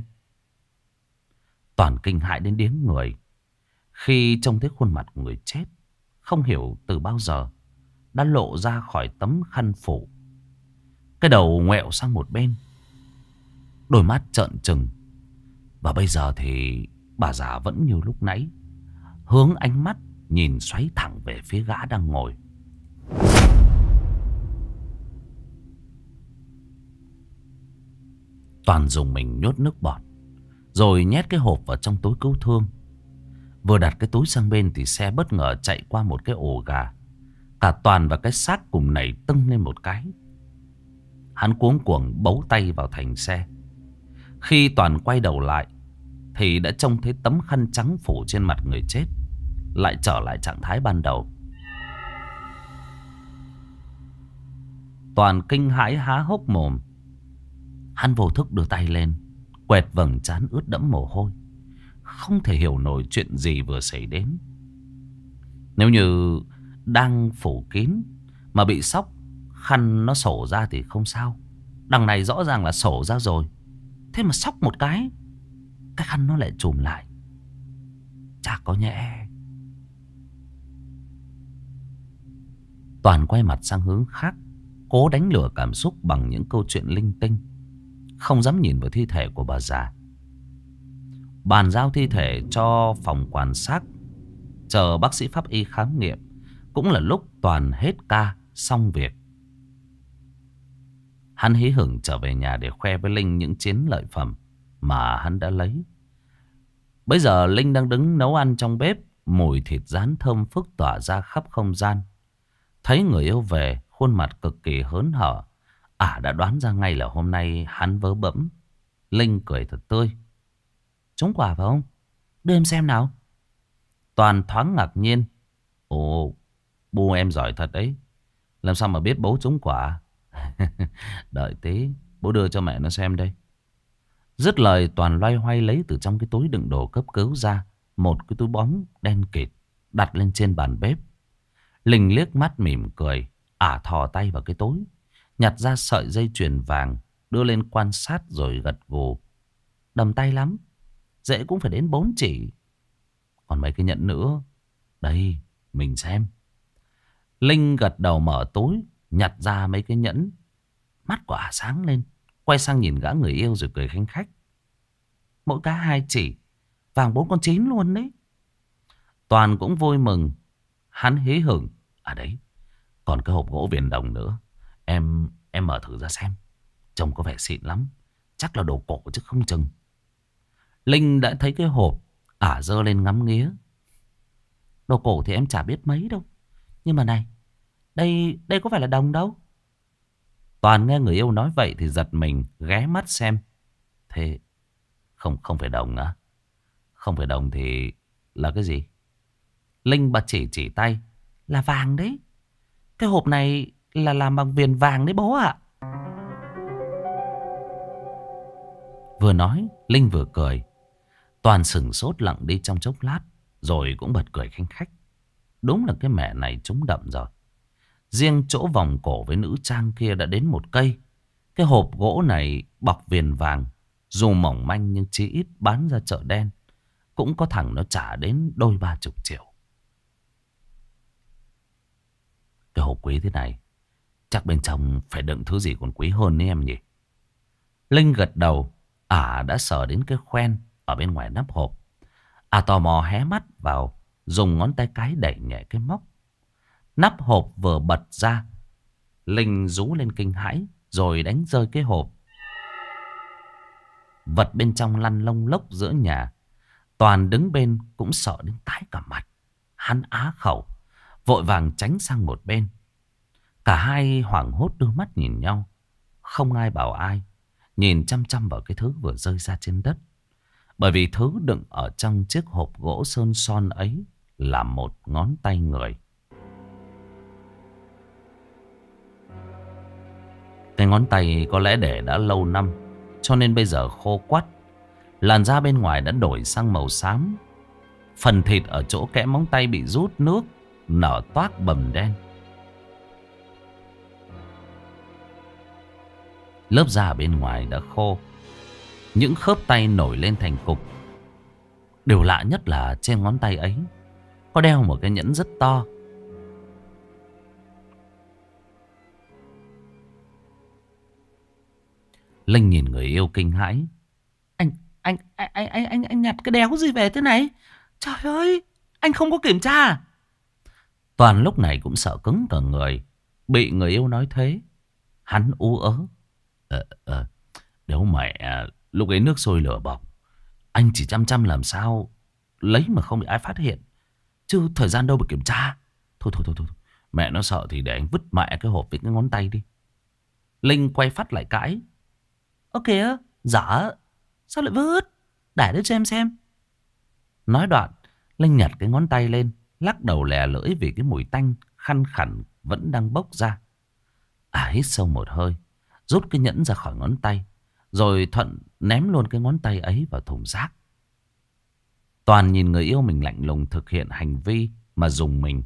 Toàn kinh hãi đến điếng người khi trông thấy khuôn mặt của người chết. Không hiểu từ bao giờ đã lộ ra khỏi tấm khăn phủ. Cái đầu ngoẹo sang một bên, đôi mắt trợn trừng. Và bây giờ thì bà già vẫn như lúc nãy, hướng ánh mắt nhìn xoáy thẳng về phía gã đang ngồi. Toàn dùng mình nhốt nước bọt, rồi nhét cái hộp vào trong túi cứu thương. Vừa đặt cái túi sang bên thì xe bất ngờ chạy qua một cái ổ gà. Cả Toàn và cái xác cùng nảy tưng lên một cái. Hắn cuống cuồng bấu tay vào thành xe. Khi Toàn quay đầu lại thì đã trông thấy tấm khăn trắng phủ trên mặt người chết lại trở lại trạng thái ban đầu. Toàn kinh hãi há hốc mồm. Hắn vô thức đưa tay lên, quẹt vầng trán ướt đẫm mồ hôi. Không thể hiểu nổi chuyện gì vừa xảy đến. Nếu như đang phủ kín mà bị sốc, khăn nó sổ ra thì không sao. Đằng này rõ ràng là sổ ra rồi, thế mà sốc một cái, cái khăn nó lại trùm lại. Chả có nhẽ. Toàn quay mặt sang hướng khác, cố đánh lừa cảm xúc bằng những câu chuyện linh tinh, không dám nhìn vào thi thể của bà già. Bàn giao thi thể cho phòng quan sát, chờ bác sĩ pháp y khám nghiệm. Cũng là lúc Toàn hết ca xong việc. Hắn hí hửng trở về nhà để khoe với Linh những chiến lợi phẩm mà hắn đã lấy. Bây giờ Linh đang đứng nấu ăn trong bếp, mùi thịt rán thơm phức tỏa ra khắp không gian. Thấy người yêu về, khuôn mặt cực kỳ hớn hở. Ả đã đoán ra ngay là hôm nay hắn vớ bẫm. Linh cười thật tươi. Trúng quả phải không? Đưa em xem nào. Toàn thoáng ngạc nhiên. Ồ, bu em giỏi thật đấy. Làm sao mà biết bố trúng quả? Đợi tí, bố đưa cho mẹ nó xem đây. Dứt lời Toàn loay hoay lấy từ trong cái túi đựng đồ cấp cứu ra một cái túi bóng đen kịt, đặt lên trên bàn bếp. Linh liếc mắt mỉm cười. Ả thò tay vào cái túi, nhặt ra sợi dây chuyền vàng, đưa lên quan sát rồi gật gù. Đầm tay lắm, dễ cũng phải đến bốn chỉ. Còn mấy cái nhẫn nữa, đây, mình xem. Linh gật đầu mở túi, nhặt ra mấy cái nhẫn. Mắt của Ả sáng lên, quay sang nhìn gã người yêu rồi cười khanh khách. Mỗi cái hai chỉ, vàng bốn con chín luôn đấy. Toàn cũng vui mừng. Hắn hí hửng. À đấy, còn cái hộp gỗ viền đồng nữa. Em em mở thử ra xem. Trông có vẻ xịn lắm. Chắc là đồ cổ chứ không chừng. Linh đã thấy cái hộp. Ả giơ lên ngắm nghía. Đồ cổ thì em chả biết mấy đâu. Nhưng mà này, Đây, đây có phải là đồng đâu. Toàn nghe người yêu nói vậy thì giật mình ghé mắt xem. Thế không không phải đồng á? Không phải đồng thì là cái gì? Linh bà chỉ chỉ tay. Là vàng đấy. Cái hộp này là làm bằng viền vàng đấy bố ạ. Vừa nói Linh vừa cười. Toàn sửng sốt lặng đi trong chốc lát, rồi cũng bật cười khanh khách. Đúng là cái mẹ này trúng đậm rồi. Riêng chỗ vòng cổ với nữ trang kia đã đến một cây. Cái hộp gỗ này bọc viền vàng, dù mỏng manh nhưng chí ít bán ra chợ đen cũng có thằng nó trả đến đôi ba chục triệu. Cái hộp quý thế này chắc bên trong phải đựng thứ gì còn quý hơn đấy em nhỉ? Linh gật đầu. Ả à, đã sờ đến cái khoen ở bên ngoài nắp hộp. Ả à, tò mò hé mắt vào, dùng ngón tay cái đẩy nhẹ cái móc. Nắp hộp vừa bật ra, Linh rú lên kinh hãi, rồi đánh rơi cái hộp. Vật bên trong lăn lông lốc giữa nhà. Toàn đứng bên cũng sợ đến tái cả mặt. Hắn á khẩu, vội vàng tránh sang một bên. Cả hai hoảng hốt đưa mắt nhìn nhau. Không ai bảo ai, nhìn chăm chăm vào cái thứ vừa rơi ra trên đất. Bởi vì thứ đựng ở trong chiếc hộp gỗ sơn son ấy là một ngón tay người. Cái ngón tay có lẽ để đã lâu năm, cho nên bây giờ khô quắt. Làn da bên ngoài đã đổi sang màu xám. Phần thịt ở chỗ kẽ móng tay bị rút nước, nở toác bầm đen. Lớp da bên ngoài đã khô, những khớp tay nổi lên thành cục. Điều lạ nhất là trên ngón tay ấy có đeo một cái nhẫn rất to. Linh nhìn người yêu kinh hãi. Anh, anh, anh, anh, anh, anh, anh nhặt cái đéo gì về thế này? Trời ơi, anh không có kiểm tra. Toàn lúc này cũng sợ cứng cả người. Bị người yêu nói thế, hắn ú ớ. Ờ, ờ, nếu mẹ lúc ấy nước sôi lửa bỏng, anh chỉ chăm chăm làm sao lấy mà không bị ai phát hiện, chứ thời gian đâu mà kiểm tra. Thôi thôi thôi thôi, mẹ nó sợ thì để anh vứt mẹ cái hộp với cái ngón tay đi. Linh quay phát lại cãi. Ơ kìa, dở, sao lại vứt? Để đấy cho em xem. Nói đoạn, Linh nhặt cái ngón tay lên, lắc đầu lè lưỡi vì cái mùi tanh khăn khẳn vẫn đang bốc ra. À, hít sâu một hơi, rút cái nhẫn ra khỏi ngón tay, rồi thuận ném luôn cái ngón tay ấy vào thùng rác. Toàn nhìn người yêu mình lạnh lùng thực hiện hành vi mà dùng mình.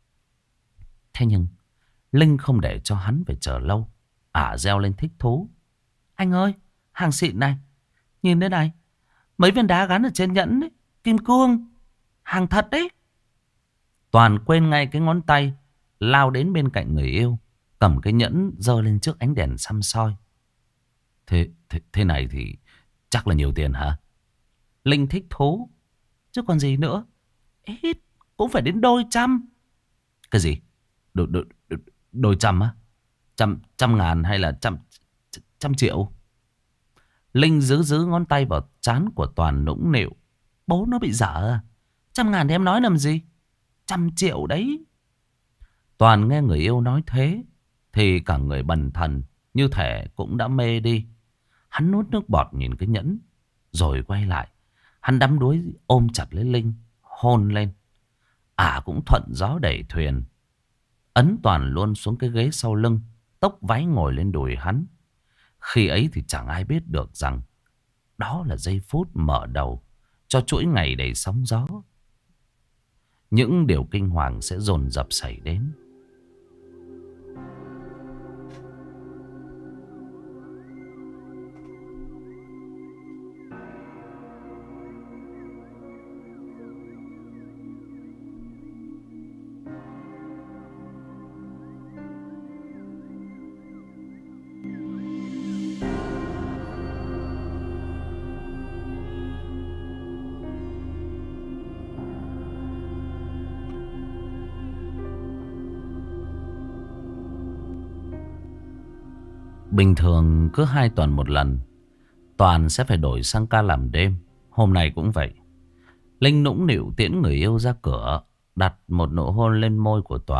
Thế nhưng Linh không để cho hắn phải chờ lâu. Ả à, reo lên thích thú. Anh ơi, hàng xịn này, nhìn đây này, mấy viên đá gắn ở trên nhẫn ấy, kim cương, hàng thật đấy. Toàn quên ngay cái ngón tay, lao đến bên cạnh người yêu, cầm cái nhẫn giơ lên trước ánh đèn săm soi. Thế, thế, thế này thì chắc là nhiều tiền hả? Linh thích thú. Chứ còn gì nữa, ít cũng phải đến đôi trăm. Cái gì? Đôi, đôi, đôi, đôi trăm á? Trăm, trăm ngàn hay là trăm, trăm triệu? Linh giữ giữ ngón tay vào trán của Toàn nũng nịu. Bố nó bị dở à? Trăm ngàn thì em nói làm gì? Trăm triệu đấy. Toàn nghe người yêu nói thế thì cả người bần thần, như thể cũng đã mê đi. Hắn nuốt nước bọt nhìn cái nhẫn, rồi quay lại. Hắn đắm đuối ôm chặt lấy Linh, hôn lên. Ả à, cũng thuận gió đẩy thuyền, ấn Toàn luôn xuống cái ghế sau lưng, tốc váy ngồi lên đùi hắn. Khi ấy thì chẳng ai biết được rằng đó là giây phút mở đầu cho chuỗi ngày đầy sóng gió. Những điều kinh hoàng sẽ dồn dập xảy đến. Bình thường cứ hai tuần một lần, Toàn sẽ phải đổi sang ca làm đêm. Hôm nay cũng vậy. Linh nũng nịu tiễn người yêu ra cửa, đặt một nụ hôn lên môi của Toàn,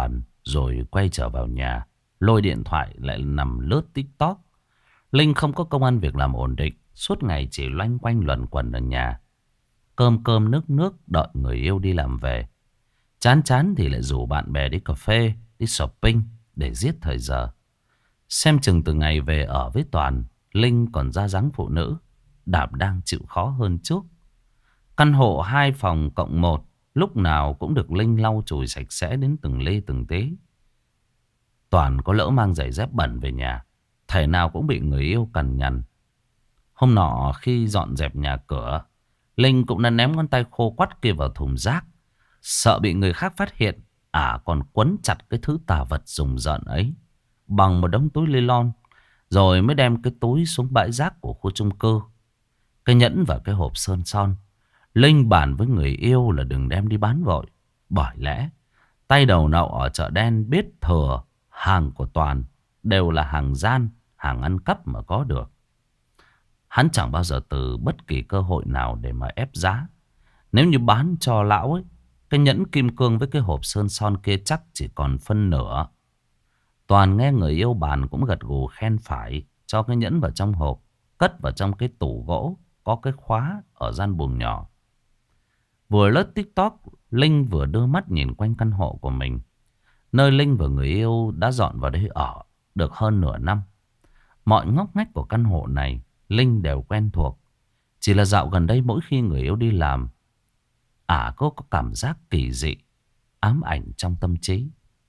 rồi quay trở vào nhà, lôi điện thoại lại nằm lướt TikTok. Linh không có công ăn việc làm ổn định, suốt ngày chỉ loanh quanh luẩn quẩn ở nhà. Cơm cơm nước nước đợi người yêu đi làm về. Chán chán thì lại rủ bạn bè đi cà phê, đi shopping để giết thời giờ. Xem chừng từ ngày về ở với Toàn, Linh còn ra dáng phụ nữ, đảm đang chịu khó hơn trước. Căn hộ hai phòng cộng một lúc nào cũng được Linh lau chùi sạch sẽ đến từng ly từng tí. Toàn có lỡ mang giày dép bẩn về nhà, thể nào cũng bị người yêu cằn nhằn. Hôm nọ khi dọn dẹp nhà cửa, Linh cũng đã ném ngón tay khô quắt kia vào thùng rác. Sợ bị người khác phát hiện, ả à còn quấn chặt cái thứ tà vật rùng rợn ấy bằng một đống túi nylon, rồi mới đem cái túi xuống bãi rác của khu chung cư. Cái nhẫn và cái hộp sơn son, Linh bàn với người yêu là đừng đem đi bán vội. Bởi lẽ tay đầu nậu ở chợ đen biết thừa hàng của Toàn đều là hàng gian, hàng ăn cắp mà có được. Hắn chẳng bao giờ từ bất kỳ cơ hội nào để mà ép giá. Nếu như bán cho lão ấy, cái nhẫn kim cương với cái hộp sơn son kia chắc chỉ còn phân nửa. Toàn nghe người yêu bàn cũng gật gù khen phải, cho cái nhẫn vào trong hộp, cất vào trong cái tủ gỗ có cái khóa ở gian buồng nhỏ. Vừa lướt TikTok, Linh vừa đưa mắt nhìn quanh căn hộ của mình, nơi Linh và người yêu đã dọn vào đây ở được hơn nửa năm. Mọi ngóc ngách của căn hộ này Linh đều quen thuộc. Chỉ là dạo gần đây mỗi khi người yêu đi làm, ả à, có, có cảm giác kỳ dị, ám ảnh trong tâm trí.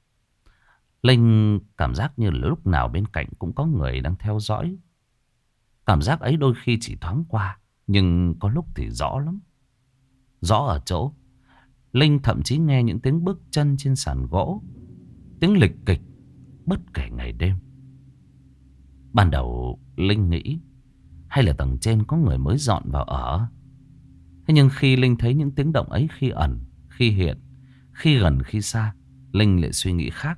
Linh cảm giác như là lúc nào bên cạnh cũng có người đang theo dõi. Cảm giác ấy đôi khi chỉ thoáng qua, nhưng có lúc thì rõ lắm. Rõ ở chỗ Linh thậm chí nghe những tiếng bước chân trên sàn gỗ, tiếng lịch kịch bất kể ngày đêm. Ban đầu Linh nghĩ hay là tầng trên có người mới dọn vào ở. Thế nhưng khi Linh thấy những tiếng động ấy khi ẩn, khi hiện, khi gần, khi xa, Linh lại suy nghĩ khác.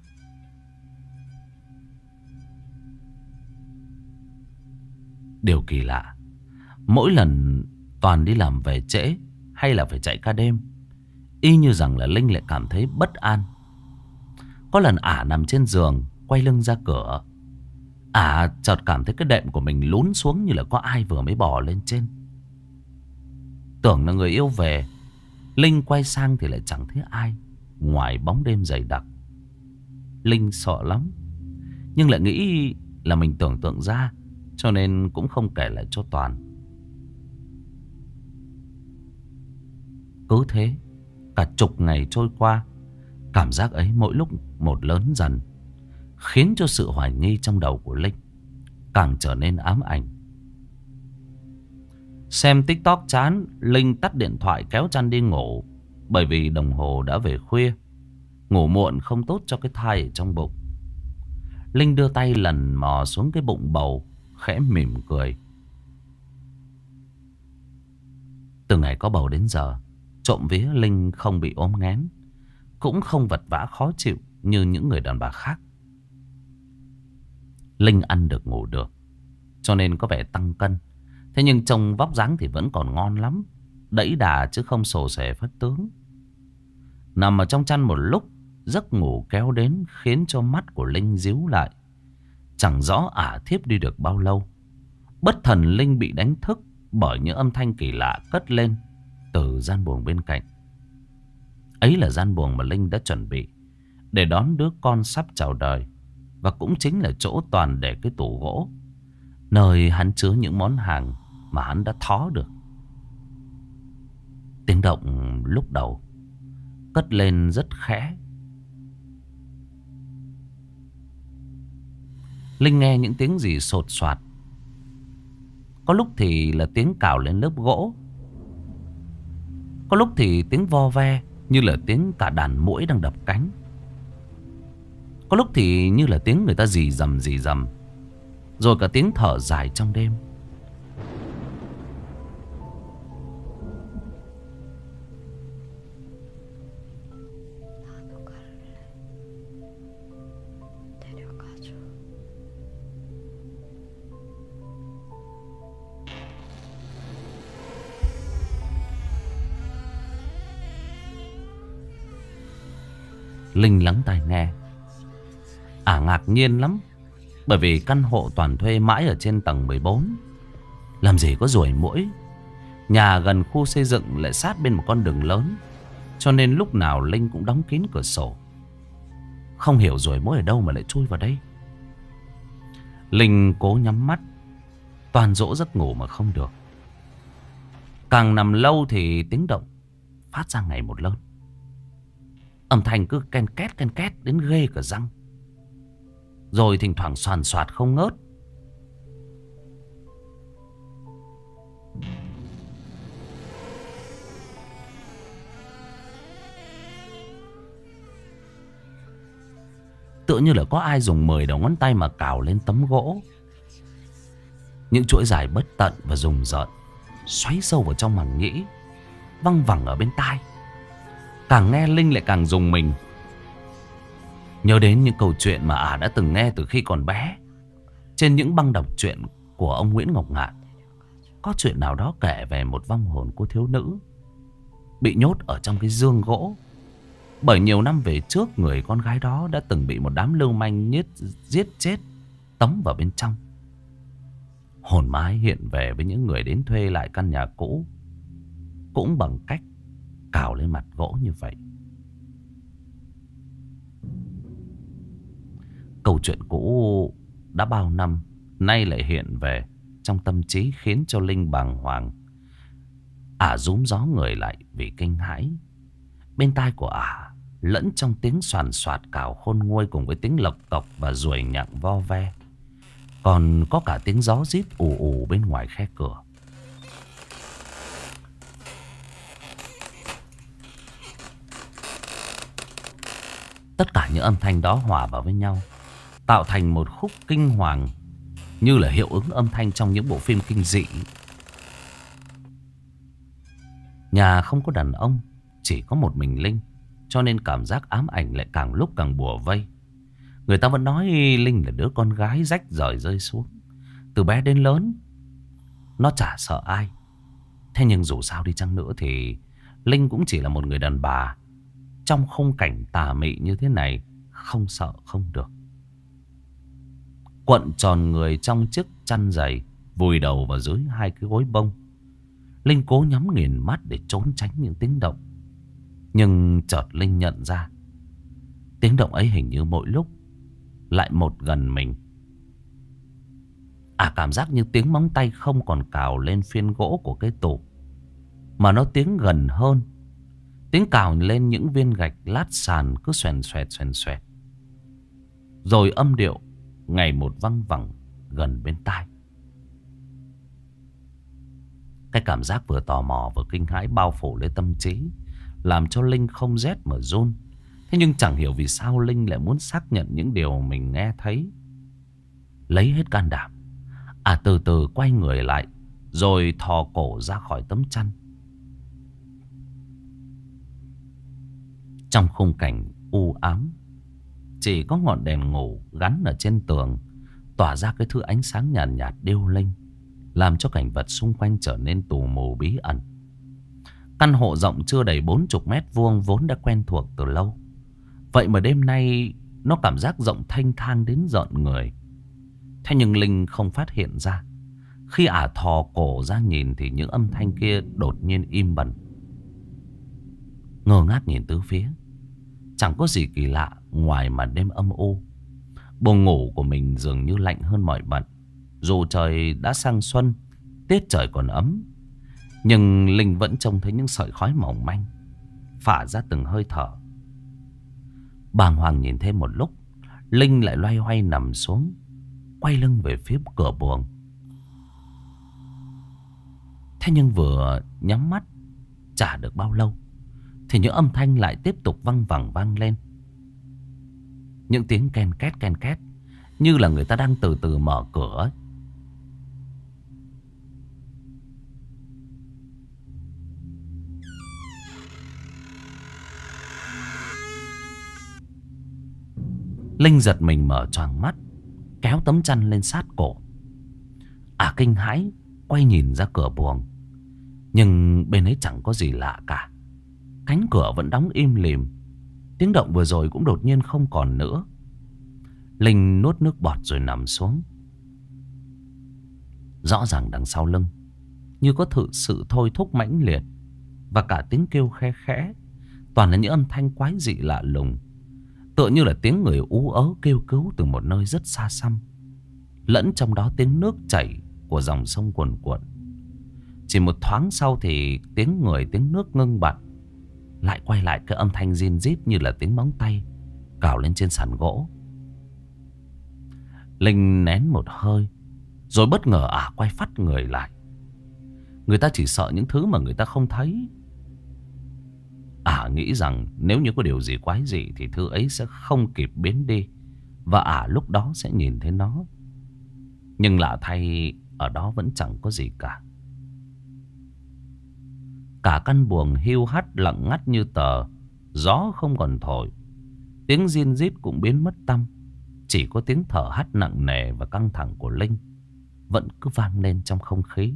Điều kỳ lạ, mỗi lần Toàn đi làm về trễ hay là phải chạy ca đêm, y như rằng là Linh lại cảm thấy bất an. Có lần ả nằm trên giường, quay lưng ra cửa, ả chợt cảm thấy cái đệm của mình lún xuống như là có ai vừa mới bò lên trên. Tưởng là người yêu về, Linh quay sang thì lại chẳng thấy ai ngoài bóng đêm dày đặc. Linh sợ lắm, nhưng lại nghĩ là mình tưởng tượng ra, cho nên cũng không kể lại cho Toàn. Cứ thế cả chục ngày trôi qua, cảm giác ấy mỗi lúc một lớn dần, khiến cho sự hoài nghi trong đầu của Linh càng trở nên ám ảnh. Xem TikTok chán, Linh tắt điện thoại kéo chăn đi ngủ. Bởi vì đồng hồ đã về khuya, ngủ muộn không tốt cho cái thai ở trong bụng. Linh đưa tay lần mò xuống cái bụng bầu, khẽ mỉm cười. Từ ngày có bầu đến giờ, trộm vía Linh không bị ốm nghén, cũng không vật vã khó chịu như những người đàn bà khác. Linh ăn được ngủ được, cho nên có vẻ tăng cân. Thế nhưng trông vóc dáng thì vẫn còn ngon lắm, đẫy đà chứ không sồ sề phất tướng. Nằm ở trong chăn một lúc, giấc ngủ kéo đến khiến cho mắt của Linh díu lại. Chẳng rõ ả thiếp đi được bao lâu. Bất thần Linh bị đánh thức bởi những âm thanh kỳ lạ cất lên từ gian buồng bên cạnh. Ấy là gian buồng mà Linh đã chuẩn bị để đón đứa con sắp chào đời, và cũng chính là chỗ Toàn để cái tủ gỗ, nơi hắn chứa những món hàng mà hắn đã thó được. Tiếng động lúc đầu cất lên rất khẽ. Linh nghe những tiếng gì sột soạt. Có lúc thì là tiếng cào lên lớp gỗ, có lúc thì tiếng vo ve như là tiếng cả đàn muỗi đang đập cánh, có lúc thì như là tiếng người ta rì rầm rì rầm, rồi cả tiếng thở dài trong đêm. Linh lắng tai nghe, Ả ngạc nhiên lắm, bởi vì căn hộ toàn thuê mãi ở trên tầng mười bốn, làm gì có ruồi muỗi. Nhà gần khu xây dựng lại sát bên một con đường lớn, cho nên lúc nào Linh cũng đóng kín cửa sổ. Không hiểu ruồi muỗi ở đâu mà lại chui vào đây. Linh cố nhắm mắt, toàn dỗ giấc ngủ mà không được. Càng nằm lâu thì tiếng động phát ra ngày một lớn. Âm thanh cứ ken két ken két đến ghê cả răng. Rồi thỉnh thoảng soàn soạt không ngớt. Tựa như là có ai dùng mười đầu ngón tay mà cào lên tấm gỗ. Những chuỗi dài bất tận và rùng rợn xoáy sâu vào trong màng nhĩ, văng vẳng ở bên tai. Càng nghe Linh lại càng rùng mình. Nhớ đến những câu chuyện mà Ả đã từng nghe từ khi còn bé trên những băng đọc truyện của ông Nguyễn Ngọc Ngạn. Có chuyện nào đó kể về một vong hồn của thiếu nữ bị nhốt ở trong cái giương gỗ, bởi nhiều năm về trước người con gái đó đã từng bị một đám lưu manh giết, giết chết, tống vào bên trong. Hồn ma hiện về với những người đến thuê lại căn nhà cũ, cũng bằng cách cào lên mặt gỗ như vậy. Câu chuyện cũ đã bao năm nay lại hiện về trong tâm trí, khiến cho Linh bàng hoàng. Ả rúm gió người lại vì kinh hãi. Bên tai của Ả lẫn trong tiếng soàn soạt cào khôn nguôi cùng với tiếng lộc cọc và ruồi nhặng vo ve, còn có cả tiếng gió rít ù ù bên ngoài khe cửa. Tất cả những âm thanh đó hòa vào với nhau, tạo thành một khúc kinh hoàng, như là hiệu ứng âm thanh trong những bộ phim kinh dị. Nhà không có đàn ông, chỉ có một mình Linh, cho nên cảm giác ám ảnh lại càng lúc càng bủa vây. Người ta vẫn nói Linh là đứa con gái rách rời rơi xuống. Từ bé đến lớn nó chả sợ ai. Thế nhưng dù sao đi chăng nữa thì Linh cũng chỉ là một người đàn bà. Trong khung cảnh tà mị như thế này, không sợ không được. Cuộn tròn người trong chiếc chăn dày, vùi đầu vào dưới hai cái gối bông, Linh cố nhắm nghiền mắt để trốn tránh những tiếng động. Nhưng chợt Linh nhận ra, tiếng động ấy hình như mỗi lúc lại một gần mình. À, cảm giác như tiếng móng tay không còn cào lên phiên gỗ của cái tủ, mà nó tiến gần hơn. Tiếng cào lên những viên gạch lát sàn cứ xoèn xoẹt xoèn xoẹt. Rồi âm điệu ngày một văng vẳng gần bên tai. Cái cảm giác vừa tò mò vừa kinh hãi bao phủ lên tâm trí, làm cho Linh không rét mà run. Thế nhưng chẳng hiểu vì sao Linh lại muốn xác nhận những điều mình nghe thấy. Lấy hết can đảm, à từ từ quay người lại, rồi thò cổ ra khỏi tấm chăn. Trong khung cảnh u ám, chỉ có ngọn đèn ngủ gắn ở trên tường tỏa ra cái thứ ánh sáng nhàn nhạt, nhạt điêu linh, làm cho cảnh vật xung quanh trở nên tù mù bí ẩn. Căn hộ rộng chưa đầy bốn mươi mét vuông vốn đã quen thuộc từ lâu. Vậy mà đêm nay nó cảm giác rộng thênh thang đến rợn người. Thế nhưng Linh không phát hiện ra. Khi ả thò cổ ra nhìn thì những âm thanh kia đột nhiên im bặt. Ngơ ngác nhìn tứ phía, chẳng có gì kỳ lạ ngoài màn đêm âm u. Buồng ngủ của mình dường như lạnh hơn mọi bận. Dù trời đã sang xuân, tiết trời còn ấm, nhưng Linh vẫn trông thấy những sợi khói mỏng manh phả ra từng hơi thở. Bàng hoàng nhìn thêm một lúc, Linh lại loay hoay nằm xuống, quay lưng về phía cửa buồng. Thế nhưng vừa nhắm mắt chả được bao lâu thì những âm thanh lại tiếp tục văng vẳng vang lên. Những tiếng ken két ken két, như là người ta đang từ từ mở cửa ấy. Linh giật mình mở choàng mắt, kéo tấm chăn lên sát cổ. À kinh hãi quay nhìn ra cửa buồng, nhưng bên ấy chẳng có gì lạ cả. Cánh cửa vẫn đóng im lìm. Tiếng động vừa rồi cũng đột nhiên không còn nữa. Linh nuốt nước bọt rồi nằm xuống. Rõ ràng đằng sau lưng như có thực sự thôi thúc mãnh liệt, và cả tiếng kêu khe khẽ toàn là những âm thanh quái dị lạ lùng, tựa như là tiếng người ú ớ kêu cứu từ một nơi rất xa xăm, lẫn trong đó tiếng nước chảy của dòng sông cuồn cuộn. Chỉ một thoáng sau thì tiếng người tiếng nước ngưng bặt, lại quay lại cái âm thanh rin rít như là tiếng móng tay cào lên trên sàn gỗ. Linh nén một hơi rồi bất ngờ ả quay phắt người lại. Người ta chỉ sợ những thứ mà người ta không thấy. Ả nghĩ rằng nếu như có điều gì quái dị thì thứ ấy sẽ không kịp biến đi, và ả lúc đó sẽ nhìn thấy nó. Nhưng lạ thay, ở đó vẫn chẳng có gì cả. Cả căn buồng hiu hắt lặng ngắt như tờ. Gió không còn thổi, tiếng rin rít cũng biến mất tăm. Chỉ có tiếng thở hắt nặng nề và căng thẳng của Linh vẫn cứ vang lên trong không khí.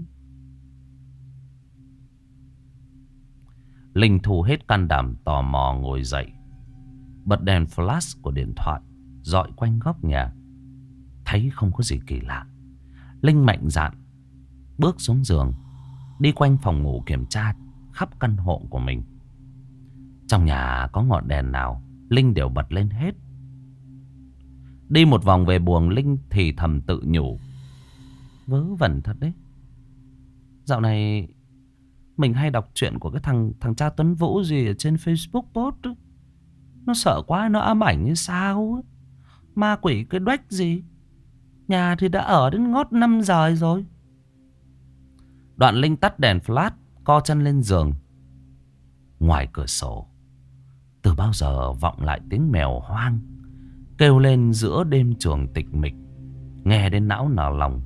Linh thu hết can đảm tò mò ngồi dậy, bật đèn flash của điện thoại dọi quanh góc nhà. Thấy không có gì kỳ lạ, Linh mạnh dạn bước xuống giường, đi quanh phòng ngủ kiểm tra khắp căn hộ của mình. Trong nhà có ngọn đèn nào Linh đều bật lên hết. Đi một vòng về buồng, Linh thì thầm tự nhủ: vớ vẩn thật đấy. Dạo này mình hay đọc chuyện của cái thằng thằng cha Tuấn Vũ gì ở trên Facebook post ấy. Nó sợ quá, nó ám ảnh như sao ấy. Ma quỷ cái đoách gì. Nhà thì đã ở đến ngót năm giờ rồi. Đoạn Linh tắt đèn flash, co chân lên giường. Ngoài cửa sổ, từ bao giờ vọng lại tiếng mèo hoang kêu lên giữa đêm trường tịch mịch, nghe đến não nở lòng.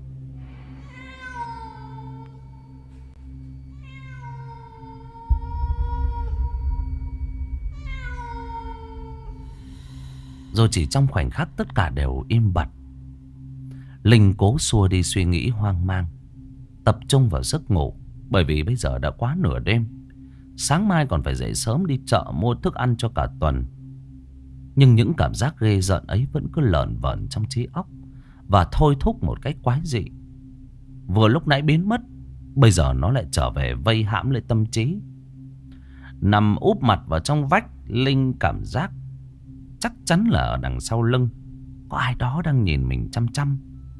Rồi chỉ trong khoảnh khắc tất cả đều im bặt. Linh cố xua đi suy nghĩ hoang mang, tập trung vào giấc ngủ. Bởi vì bây giờ đã quá nửa đêm, sáng mai còn phải dậy sớm đi chợ mua thức ăn cho cả tuần. Nhưng những cảm giác ghê rợn ấy vẫn cứ lởn vởn trong trí óc, và thôi thúc một cách quái dị. Vừa lúc nãy biến mất, bây giờ nó lại trở về vây hãm lấy tâm trí. Nằm úp mặt vào trong vách, Linh cảm giác chắc chắn là ở đằng sau lưng có ai đó đang nhìn mình chăm chăm.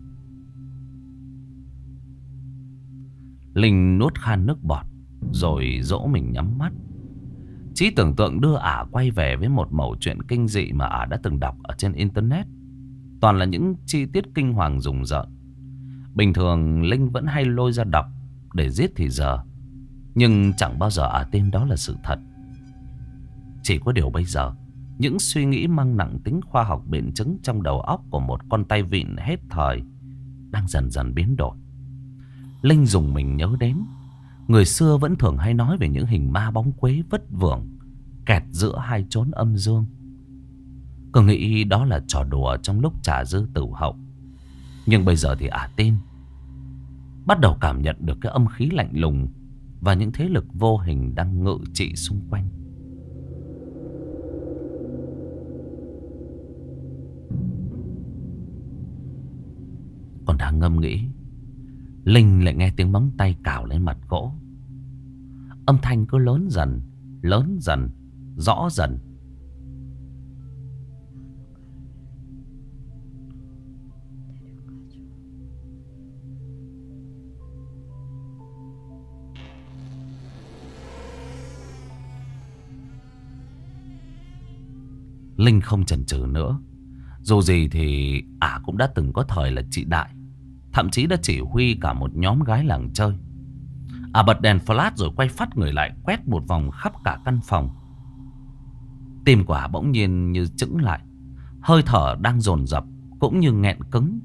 Linh nuốt khan nước bọt rồi dỗ mình nhắm mắt. Trí tưởng tượng đưa ả quay về với một mẩu chuyện kinh dị mà ả đã từng đọc ở trên internet. Toàn là những chi tiết kinh hoàng rùng rợn. Bình thường Linh vẫn hay lôi ra đọc để giết thì giờ, nhưng chẳng bao giờ ả tin đó là sự thật. Chỉ có điều bây giờ, những suy nghĩ mang nặng tính khoa học biện chứng trong đầu óc của một con tay vịn hết thời đang dần dần biến đổi. Linh dùng mình nhớ đến người xưa vẫn thường hay nói về những hình ma bóng quế vất vưởng kẹt giữa hai chốn âm dương. Cứ nghĩ đó là trò đùa trong lúc trà dư tử hậu. Nhưng bây giờ thì ả tin, bắt đầu cảm nhận được cái âm khí lạnh lùng và những thế lực vô hình đang ngự trị xung quanh. Còn đang ngâm nghĩ, Linh lại nghe tiếng móng tay cào lên mặt gỗ. Âm thanh cứ lớn dần, lớn dần, rõ dần. Linh không chần chừ nữa. Dù gì thì ả cũng đã từng có thời là chị đại, thậm chí đã chỉ huy cả một nhóm gái làng chơi. Ả bật đèn flash rồi quay phát người lại, quét một vòng khắp cả căn phòng. Tim của ả bỗng nhiên như chững lại, hơi thở đang dồn dập cũng như nghẹn cứng.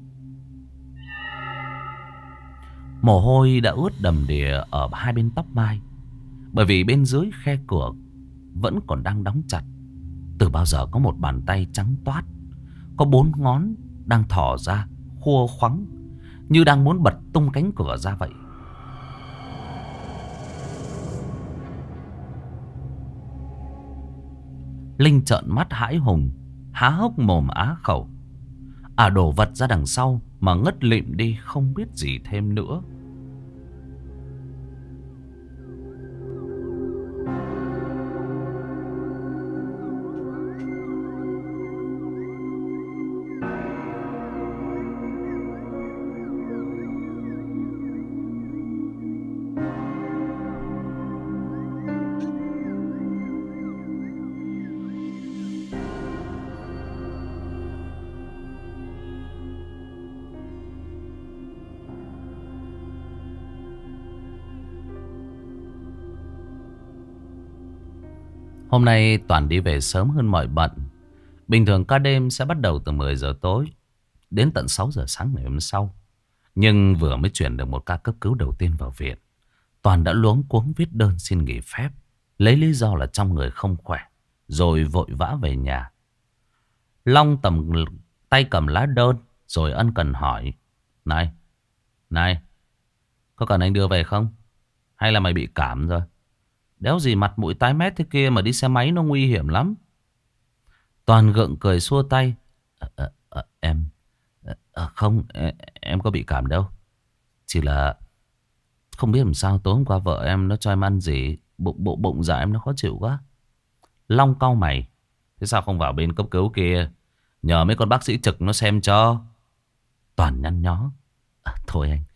Mồ hôi đã ướt đầm đìa ở hai bên tóc mai, bởi vì bên dưới khe cửa vẫn còn đang đóng chặt. Từ bao giờ có một bàn tay trắng toát, có bốn ngón đang thò ra khua khoắng, như đang muốn bật tung cánh cửa ra vậy. Linh trợn mắt hãi hùng, há hốc mồm á khẩu. À, đổ vật ra đằng sau mà ngất lịm đi, không biết gì thêm nữa. Hôm nay Toàn đi về sớm hơn mọi bận. Bình thường ca đêm sẽ bắt đầu từ mười giờ tối đến tận sáu giờ sáng ngày hôm sau. Nhưng vừa mới chuyển được một ca cấp cứu đầu tiên vào viện, Toàn đã luống cuống viết đơn xin nghỉ phép, lấy lý do là trong người không khỏe, rồi vội vã về nhà. Long tầm tay cầm lá đơn rồi ân cần hỏi: Này, này, có cần anh đưa về không? Hay là mày bị cảm rồi? Đéo gì mặt mũi tái mét thế kia mà đi xe máy nó nguy hiểm lắm. Toàn gượng cười xua tay. À, à, à, em à, Không, em, em có bị cảm đâu. Chỉ là không biết làm sao tối hôm qua vợ em nó cho em ăn gì, Bụng bụng bụng dạ em nó khó chịu quá. Long cau mày: Thế sao không vào bên cấp cứu kia, nhờ mấy con bác sĩ trực nó xem cho. Toàn nhăn nhó: à, Thôi anh,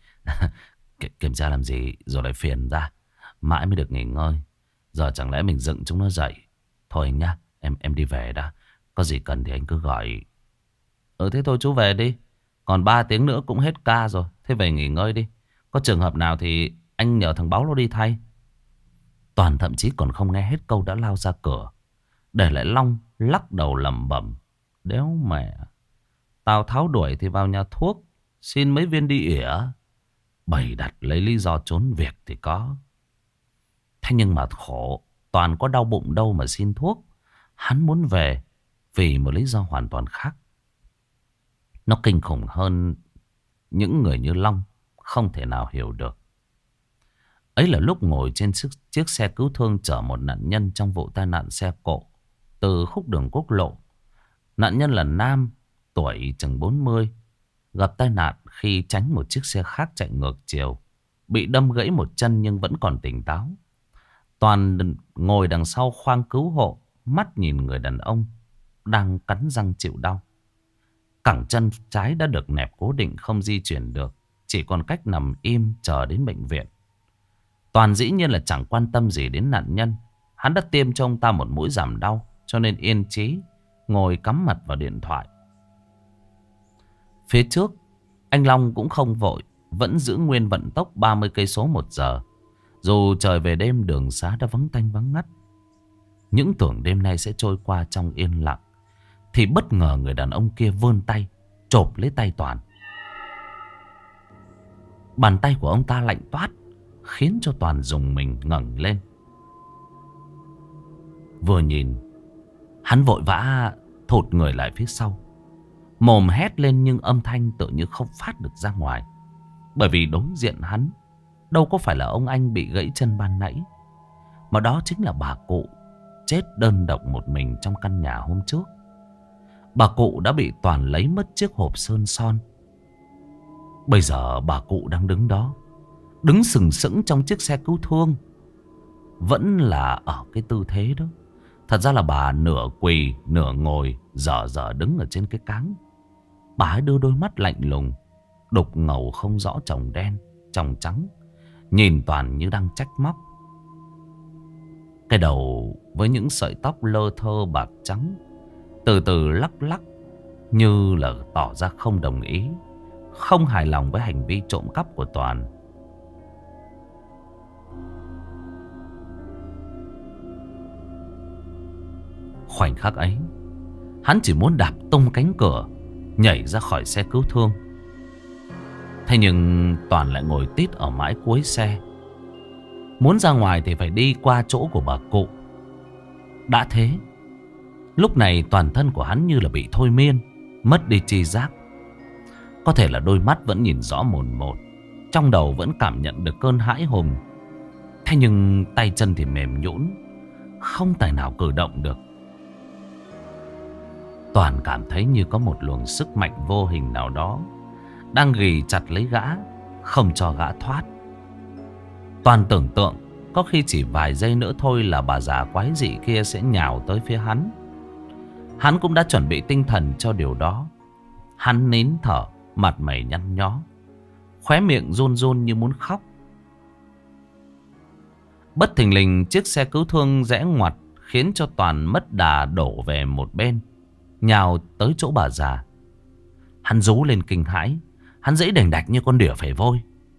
kiểm tra làm gì rồi lại phiền ra, mãi mới được nghỉ ngơi. Giờ chẳng lẽ mình dựng chúng nó dậy. Thôi anh nhá, em em đi về đã. Có gì cần thì anh cứ gọi. Ừ thế thôi chú về đi. Còn ba tiếng nữa cũng hết ca rồi. Thế về nghỉ ngơi đi. Có trường hợp nào thì anh nhờ thằng Báo nó đi thay. Toàn thậm chí còn không nghe hết câu đã lao ra cửa, để lại Long lắc đầu lẩm bẩm: Đéo mẹ, Tào Tháo đuổi thì vào nhà thuốc xin mấy viên đi ỉa, bày đặt lấy lý do trốn việc thì có. Thế nhưng mà khổ, Toàn có đau bụng đâu mà xin thuốc. Hắn muốn về vì một lý do hoàn toàn khác. Nó kinh khủng hơn những người như Long không thể nào hiểu được. Ấy là lúc ngồi trên chiếc xe cứu thương chở một nạn nhân trong vụ tai nạn xe cộ từ khúc đường quốc lộ. Nạn nhân là nam, tuổi chừng bốn mươi, gặp tai nạn khi tránh một chiếc xe khác chạy ngược chiều, bị đâm gãy một chân nhưng vẫn còn tỉnh táo. Toàn ngồi đằng sau khoang cứu hộ, mắt nhìn người đàn ông đang cắn răng chịu đau. Cẳng chân trái đã được nẹp cố định, không di chuyển được, chỉ còn cách nằm im chờ đến bệnh viện. Toàn dĩ nhiên là chẳng quan tâm gì đến nạn nhân. Hắn đã tiêm cho ông ta một mũi giảm đau, cho nên yên trí ngồi cắm mặt vào điện thoại. Phía trước, anh Long cũng không vội, vẫn giữ nguyên vận tốc ba mươi cây số một giờ. Dù trời về đêm đường xá đã vắng tanh vắng ngắt, những tưởng đêm nay sẽ trôi qua trong yên lặng, thì bất ngờ người đàn ông kia vươn tay chộp lấy tay Toàn. Bàn tay của ông ta lạnh toát, khiến cho Toàn rùng mình ngẩng lên. Vừa nhìn, hắn vội vã thụt người lại phía sau, mồm hét lên nhưng âm thanh tự như không phát được ra ngoài. Bởi vì đối diện hắn đâu có phải là ông anh bị gãy chân ban nãy, mà đó chính là bà cụ chết đơn độc một mình trong căn nhà hôm trước. Bà cụ đã bị Toàn lấy mất chiếc hộp sơn son. Bây giờ bà cụ đang đứng đó, đứng sừng sững trong chiếc xe cứu thương, vẫn là ở cái tư thế đó. Thật ra là bà nửa quỳ nửa ngồi, dở dở đứng ở trên cái cáng. Bà ấy đưa đôi mắt lạnh lùng, đục ngầu không rõ tròng đen tròng trắng, nhìn Toàn như đang trách móc. Cái đầu với những sợi tóc lơ thơ bạc trắng từ từ lắc lắc, như là tỏ ra không đồng ý, không hài lòng với hành vi trộm cắp của Toàn. Khoảnh khắc ấy, hắn chỉ muốn đạp tung cánh cửa, nhảy ra khỏi xe cứu thương. Thế nhưng Toàn lại ngồi tít ở mãi cuối xe. Muốn ra ngoài thì phải đi qua chỗ của bà cụ. Đã thế, lúc này toàn thân của hắn như là bị thôi miên, mất đi tri giác. Có thể là đôi mắt vẫn nhìn rõ mồn một, trong đầu vẫn cảm nhận được cơn hãi hùng. Thế nhưng tay chân thì mềm nhũn, không tài nào cử động được. Toàn cảm thấy như có một luồng sức mạnh vô hình nào đó đang ghì chặt lấy gã, không cho gã thoát. Toàn tưởng tượng có khi chỉ vài giây nữa thôi là bà già quái dị kia sẽ nhào tới phía hắn. Hắn cũng đã chuẩn bị tinh thần cho điều đó. Hắn nín thở, mặt mày nhăn nhó, khóe miệng run run như muốn khóc. Bất thình lình chiếc xe cứu thương rẽ ngoặt khiến cho Toàn mất đà đổ về một bên, nhào tới chỗ bà già. Hắn rú lên kinh hãi, hắn giãy đành đạch như con đỉa phải vôi.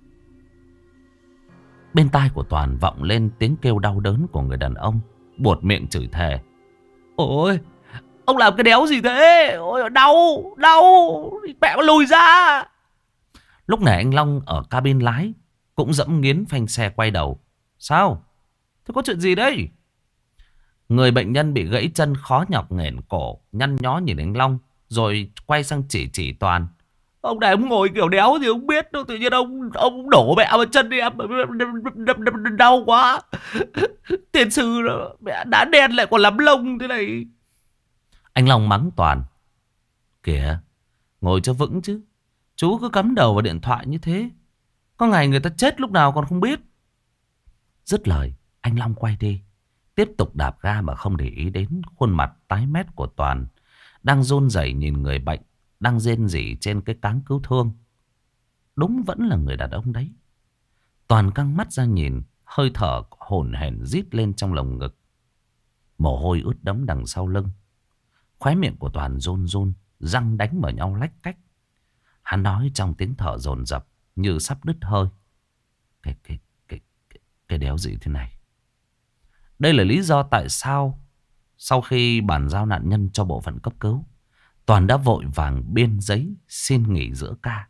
Bên tai của Toàn vọng lên tiếng kêu đau đớn của người đàn ông, buột miệng chửi thề: "Ôi, ông làm cái đéo gì thế? Ôi, đau, đau, mẹ con lùi ra!" Lúc này anh Long ở cabin lái cũng dẫm nghiến phanh xe quay đầu. "Sao? Thế có chuyện gì đấy?" Người bệnh nhân bị gãy chân khó nhọc nghển cổ, nhăn nhó nhìn anh Long, rồi quay sang chỉ chỉ Toàn: "Ông này ông ngồi kiểu đéo gì không biết đâu, tự nhiên ông ông đổ mẹ vào chân đi em, đau quá. Tiền sư mẹ đã đen lại còn lắm lông thế này." Anh Long mắng Toàn: "Kìa, ngồi cho vững chứ. Chú cứ cắm đầu vào điện thoại như thế, có ngày người ta chết lúc nào còn không biết." Dứt lời, anh Long quay đi, tiếp tục đạp ga mà không để ý đến khuôn mặt tái mét của Toàn đang run rẩy nhìn người bệnh đang rên rỉ trên cái cáng cứu thương. Đúng vẫn là người đàn ông đấy. Toàn căng mắt ra nhìn, hơi thở hổn hển rít lên trong lồng ngực. Mồ hôi ướt đẫm đằng sau lưng. Khóe miệng của Toàn run run, răng đánh vào nhau lách cách. Hắn nói trong tiếng thở dồn dập như sắp đứt hơi: Cái, cái, cái, cái, cái đéo gì thế này? Đây là lý do tại sao sau khi bàn giao nạn nhân cho bộ phận cấp cứu, Toàn đã vội vàng biên giấy xin nghỉ giữa ca.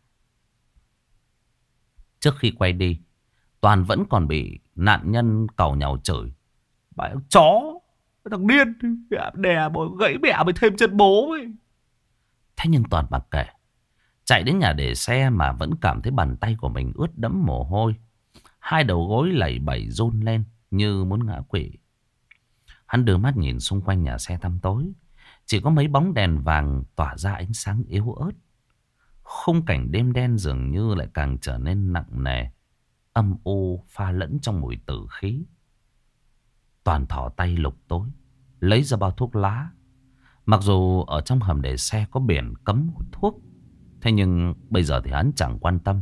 Trước khi quay đi, Toàn vẫn còn bị nạn nhân càu nhàu chửi: "Bà chó, thằng điên, đè bố gãy mẹ mới thêm chân bố ấy." Thế nhưng Toàn mặc kệ, chạy đến nhà để xe mà vẫn cảm thấy bàn tay của mình ướt đẫm mồ hôi. Hai đầu gối lẩy bẩy run lên như muốn ngã quỵ. Hắn đưa mắt nhìn xung quanh nhà xe tăm tối, chỉ có mấy bóng đèn vàng tỏa ra ánh sáng yếu ớt. Khung cảnh đêm đen dường như lại càng trở nên nặng nề, âm u pha lẫn trong mùi tử khí. Toàn thò tay lục tối, lấy ra bao thuốc lá. Mặc dù ở trong hầm để xe có biển cấm hút thuốc, thế nhưng bây giờ thì hắn chẳng quan tâm.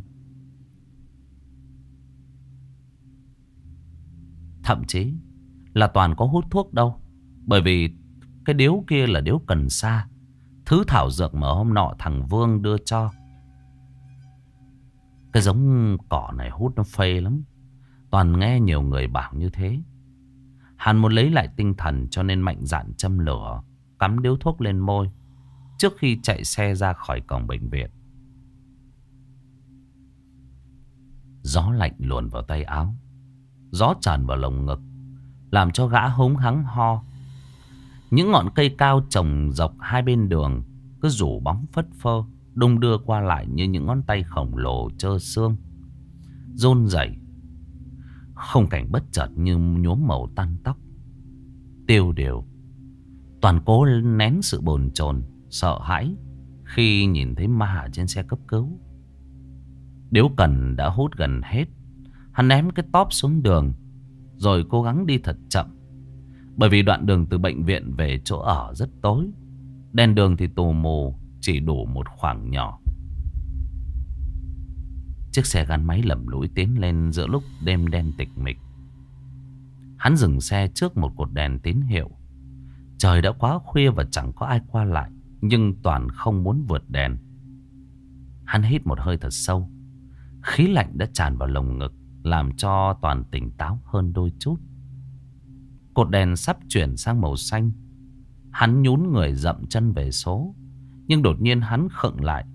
Thậm chí là Toàn có hút thuốc đâu, bởi vì cái điếu kia là điếu cần sa, thứ thảo dược mà hôm nọ thằng Vương đưa cho. Cái giống cỏ này hút nó phê lắm. Toàn nghe nhiều người bảo như thế. Hắn muốn lấy lại tinh thần cho nên mạnh dạn châm lửa, cắm điếu thuốc lên môi trước khi chạy xe ra khỏi cổng bệnh viện. Gió lạnh luồn vào tay áo, gió tràn vào lồng ngực, làm cho gã hống hắng ho. Những ngọn cây cao trồng dọc hai bên đường cứ rủ bóng phất phơ, đung đưa qua lại như những ngón tay khổng lồ trơ xương, run rẩy. Khung cảnh bất chợt như nhuốm màu tăn tóc. Tiêu điều. Toàn cố nén sự bồn chồn, sợ hãi khi nhìn thấy ma ở trên xe cấp cứu. Điếu cần đã hút gần hết. Hắn ném cái tóp xuống đường, rồi cố gắng đi thật chậm, bởi vì đoạn đường từ bệnh viện về chỗ ở rất tối. Đèn đường thì tù mù, chỉ đủ một khoảng nhỏ. Chiếc xe gắn máy lầm lũi tiến lên giữa lúc đêm đen tịch mịch. Hắn dừng xe trước một cột đèn tín hiệu. Trời đã quá khuya và chẳng có ai qua lại, nhưng Toàn không muốn vượt đèn. Hắn hít một hơi thật sâu. Khí lạnh đã tràn vào lồng ngực, làm cho Toàn tỉnh táo hơn đôi chút. Cột đèn sắp chuyển sang màu xanh. Hắn nhún người dậm chân về số, nhưng đột nhiên hắn khựng lại.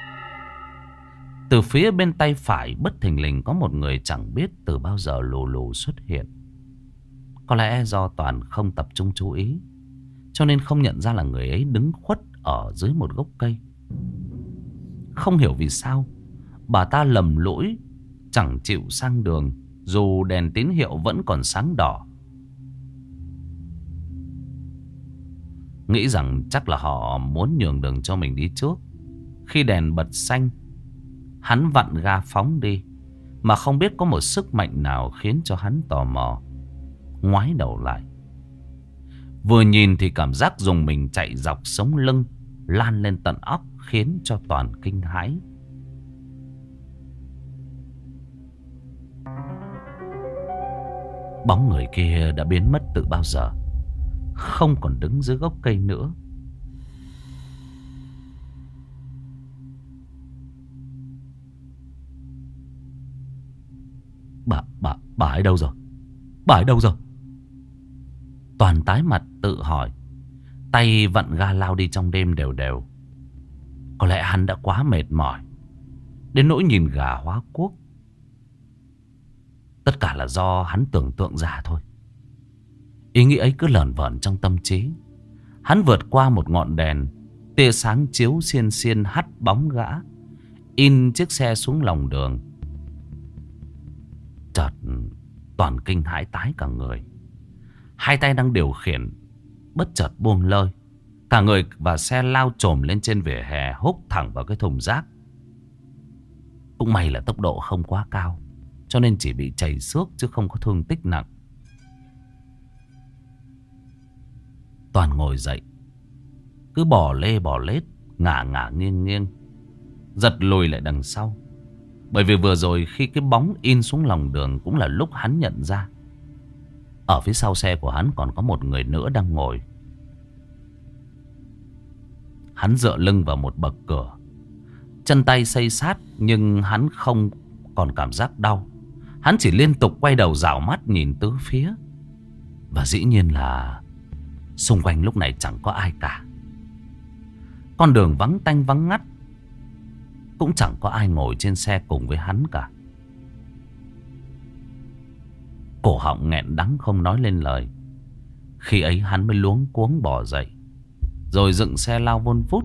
Từ phía bên tay phải bất thình lình có một người chẳng biết từ bao giờ lù lù xuất hiện. Có lẽ do Toàn không tập trung chú ý, cho nên không nhận ra là người ấy đứng khuất ở dưới một gốc cây. Không hiểu vì sao bà ta lầm lũi chẳng chịu sang đường, dù đèn tín hiệu vẫn còn sáng đỏ. nghĩ rằng chắc là họ muốn nhường đường cho mình đi trước. Khi đèn bật xanh, hắn vặn ga phóng đi. Mà không biết có một sức mạnh nào khiến cho hắn tò mò, ngoái đầu lại. Vừa nhìn thì cảm giác dùng mình chạy dọc sống lưng, lan lên tận óc, khiến cho Toàn kinh hãi. Bóng người kia đã biến mất từ bao giờ, không còn đứng dưới gốc cây nữa. Bà, bà, bà ấy đâu rồi? Bà ấy đâu rồi? Toàn tái mặt tự hỏi. Tay vặn ga lao đi trong đêm đều đều. Có lẽ hắn đã quá mệt mỏi đến nỗi nhìn gà hóa cuốc. Tất cả là do hắn tưởng tượng ra thôi. Ý nghĩ ấy cứ lởn vởn trong tâm trí. Hắn vượt qua một ngọn đèn, tia sáng chiếu xiên xiên hắt bóng gã, in chiếc xe xuống lòng đường. Chợt Toàn kinh hãi tái cả người. Hai tay đang điều khiển bất chợt buông lơi. Cả người và xe lao chồm lên trên vỉa hè, húc thẳng vào cái thùng rác. Cũng may là tốc độ không quá cao, cho nên chỉ bị chảy xước chứ không có thương tích nặng. Toàn ngồi dậy, cứ bỏ lê bỏ lết, ngả ngả nghiêng nghiêng, giật lùi lại đằng sau. Bởi vì vừa rồi khi cái bóng in xuống lòng đường cũng là lúc hắn nhận ra ở phía sau xe của hắn còn có một người nữa đang ngồi. Hắn dựa lưng vào một bậc cửa, chân tay xây sát, nhưng hắn không còn cảm giác đau. Hắn chỉ liên tục quay đầu rảo mắt nhìn tứ phía. Và dĩ nhiên là xung quanh lúc này chẳng có ai cả. Con đường vắng tanh vắng ngắt, cũng chẳng có ai ngồi trên xe cùng với hắn cả. Cổ họng nghẹn đắng không nói lên lời. Khi ấy hắn mới luống cuống bỏ dậy, rồi dựng xe lao vun vút.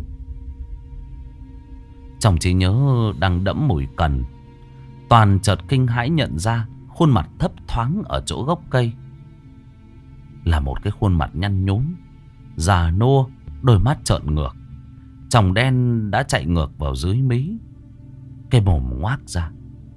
Trong trí nhớ đang đẫm mùi cần, Toàn chợt kinh hãi nhận ra khuôn mặt thấp thoáng ở chỗ gốc cây là một cái khuôn mặt nhăn nhúm, già nua, đôi mắt trợn ngược, tròng đen đã chạy ngược vào dưới mí, cái mồm ngoác ra.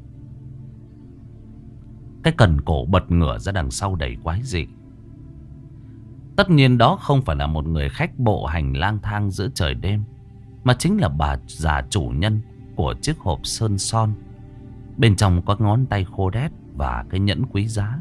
Cái cần cổ bật ngửa ra đằng sau đầy quái dị. Tất nhiên đó không phải là một người khách bộ hành lang thang giữa trời đêm, mà chính là bà già chủ nhân của chiếc hộp sơn son. Bên trong có ngón tay khô đét và cái nhẫn quý giá.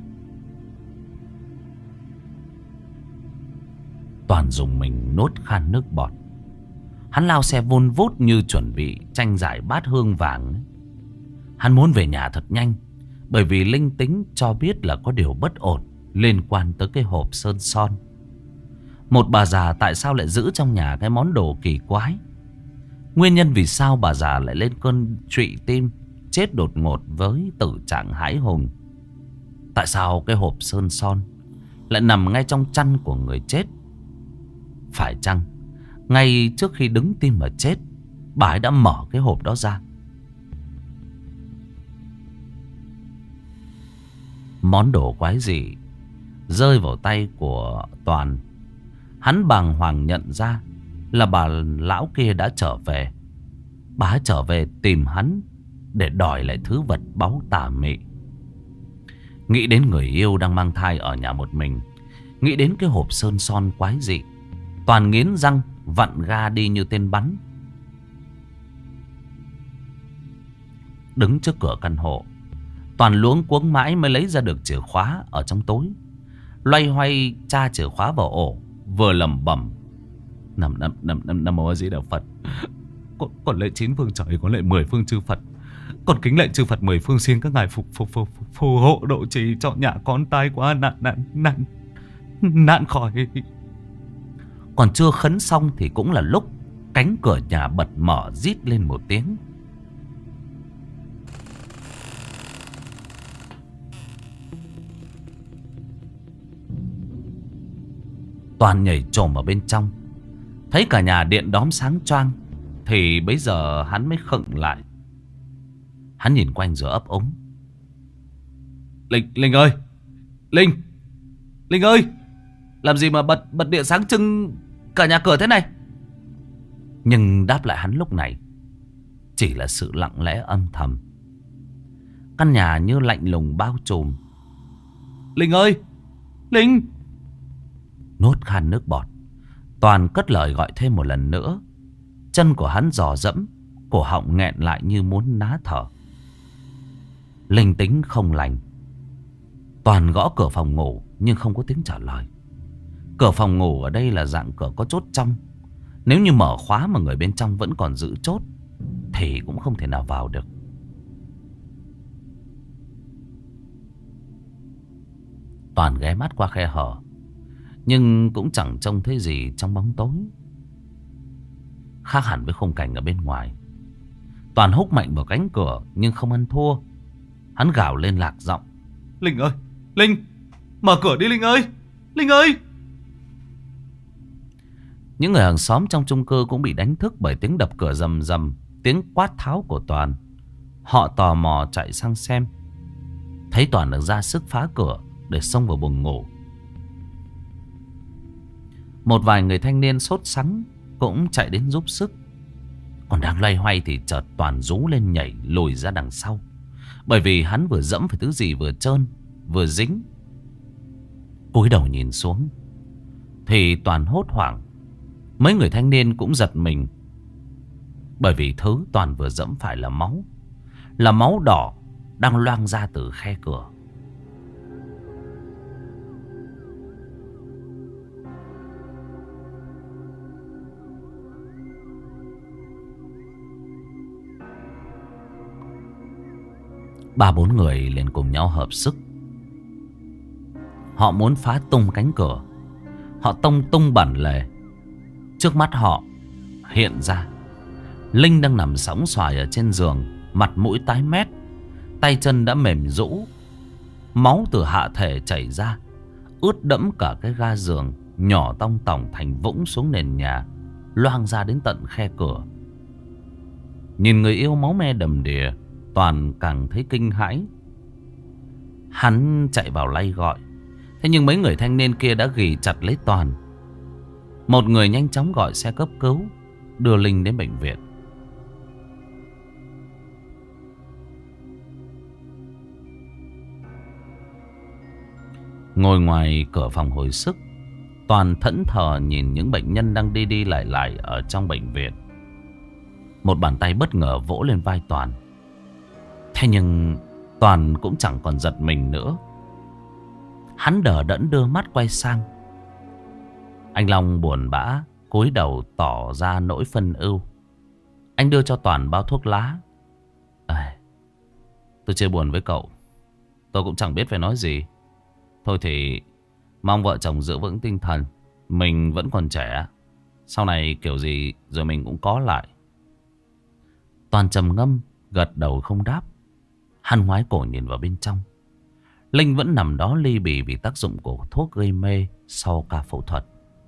Toàn dùng mình nuốt khan nước bọt. Hắn lao xe vun vút như chuẩn bị tranh giải bát hương vàng. Hắn muốn về nhà thật nhanh, bởi vì linh tính cho biết là có điều bất ổn liên quan tới cái hộp sơn son. Một bà già tại sao lại giữ trong nhà cái món đồ kỳ quái? Nguyên nhân vì sao bà già lại lên cơn trụy tim, chết đột ngột với tử trạng hãi hùng? Tại sao cái hộp sơn son lại nằm ngay trong chăn của người chết? Phải chăng ngay trước khi đứng tim mà chết, bà ấy đã mở cái hộp đó ra? Món đồ quái dị rơi vào tay của Toàn. Hắn bàng hoàng nhận ra là bà lão kia đã trở về. Bà ấy trở về tìm hắn để đòi lại thứ vật báu tà mị. Nghĩ đến người yêu đang mang thai ở nhà một mình, nghĩ đến cái hộp sơn son quái dị, Toàn nghiến răng vặn ga đi như tên bắn. Đứng trước cửa căn hộ, Toàn luống cuống mãi mới lấy ra được chìa khóa ở trong tối. Loay hoay tra chìa khóa vào ổ, vừa lẩm bẩm: Nam nam nam nam nam mô A Di Đà Phật. Con, con lệ chín phương trời, con lệ mười phương chư Phật, con kính lệ chư Phật mười phương, xin các ngài phục phục phục phù hộ độ trì cho nhà con tai quá nạn nạn nạn nạn khỏi. Còn chưa khấn xong thì cũng là lúc cánh cửa nhà bật mở rít lên một tiếng. Toàn nhảy chồm ở bên trong, thấy cả nhà điện đóm sáng choang, thì bấy giờ hắn mới khựng lại. Hắn nhìn quanh rồi ấp úng: Linh, Linh ơi, Linh, Linh ơi, làm gì mà bật bật điện sáng trưng Cả nhà cửa thế này. Nhưng đáp lại hắn lúc này chỉ là sự lặng lẽ âm thầm. Căn nhà như lạnh lùng bao trùm. Linh ơi! Linh! Nuốt khan nước bọt, Toàn cất lời gọi thêm một lần nữa. Chân của hắn dò dẫm, cổ họng nghẹn lại như muốn ná thở. Linh tính không lành. Toàn gõ cửa phòng ngủ nhưng không có tiếng trả lời. Cửa phòng ngủ ở đây là dạng cửa có chốt trong. Nếu như mở khóa mà người bên trong vẫn còn giữ chốt thì cũng không thể nào vào được. Toàn ghé mắt qua khe hở, nhưng cũng chẳng trông thấy gì trong bóng tối. Khác hẳn với khung cảnh ở bên ngoài. Toàn húc mạnh vào cánh cửa nhưng không ăn thua. Hắn gào lên lạc giọng: Linh ơi! Linh! Mở cửa đi Linh ơi! Linh ơi! Những người hàng xóm trong chung cư cũng bị đánh thức bởi tiếng đập cửa rầm rầm, tiếng quát tháo của Toàn. Họ tò mò chạy sang xem. Thấy Toàn được ra sức phá cửa để xông vào buồng ngủ. Một vài người thanh niên sốt sắng cũng chạy đến giúp sức. Còn đang loay hoay thì chợt Toàn rú lên nhảy lùi ra đằng sau. Bởi vì hắn vừa dẫm phải thứ gì vừa trơn vừa dính. Cúi đầu nhìn xuống thì Toàn hốt hoảng. Mấy người thanh niên cũng giật mình. Bởi vì thứ Toàn vừa dẫm phải là máu. Là máu đỏ đang loang ra từ khe cửa. Ba bốn người liền cùng nhau hợp sức. Họ muốn phá tung cánh cửa. Họ tông tung bản lề. Trước mắt họ hiện ra Linh đang nằm sóng xoài ở trên giường, mặt mũi tái mét, tay chân đã mềm rũ. Máu từ hạ thể chảy ra, ướt đẫm cả cái ga giường, nhỏ tong tỏng thành vũng xuống nền nhà, loang ra đến tận khe cửa. Nhìn người yêu máu me đầm đìa, Toàn càng thấy kinh hãi. Hắn chạy vào lay gọi. Thế nhưng mấy người thanh niên kia đã ghì chặt lấy Toàn. Một người nhanh chóng gọi xe cấp cứu, đưa Linh đến bệnh viện. Ngồi ngoài cửa phòng hồi sức, Toàn thẫn thờ nhìn những bệnh nhân đang đi đi lại lại ở trong bệnh viện. Một bàn tay bất ngờ vỗ lên vai Toàn. Thế nhưng Toàn cũng chẳng còn giật mình nữa. Hắn đờ đẫn đưa mắt quay sang. Anh Long buồn bã cúi đầu tỏ ra nỗi phân ưu. Anh đưa cho Toàn bao thuốc lá. À, tôi chia buồn với cậu. Tôi cũng chẳng biết phải nói gì. Thôi thì mong vợ chồng giữ vững tinh thần. Mình vẫn còn trẻ. Sau này kiểu gì rồi mình cũng có lại. Toàn trầm ngâm, gật đầu không đáp. Hắn ngoái cổ nhìn vào bên trong. Linh vẫn nằm đó li bì vì tác dụng của thuốc gây mê sau ca phẫu thuật.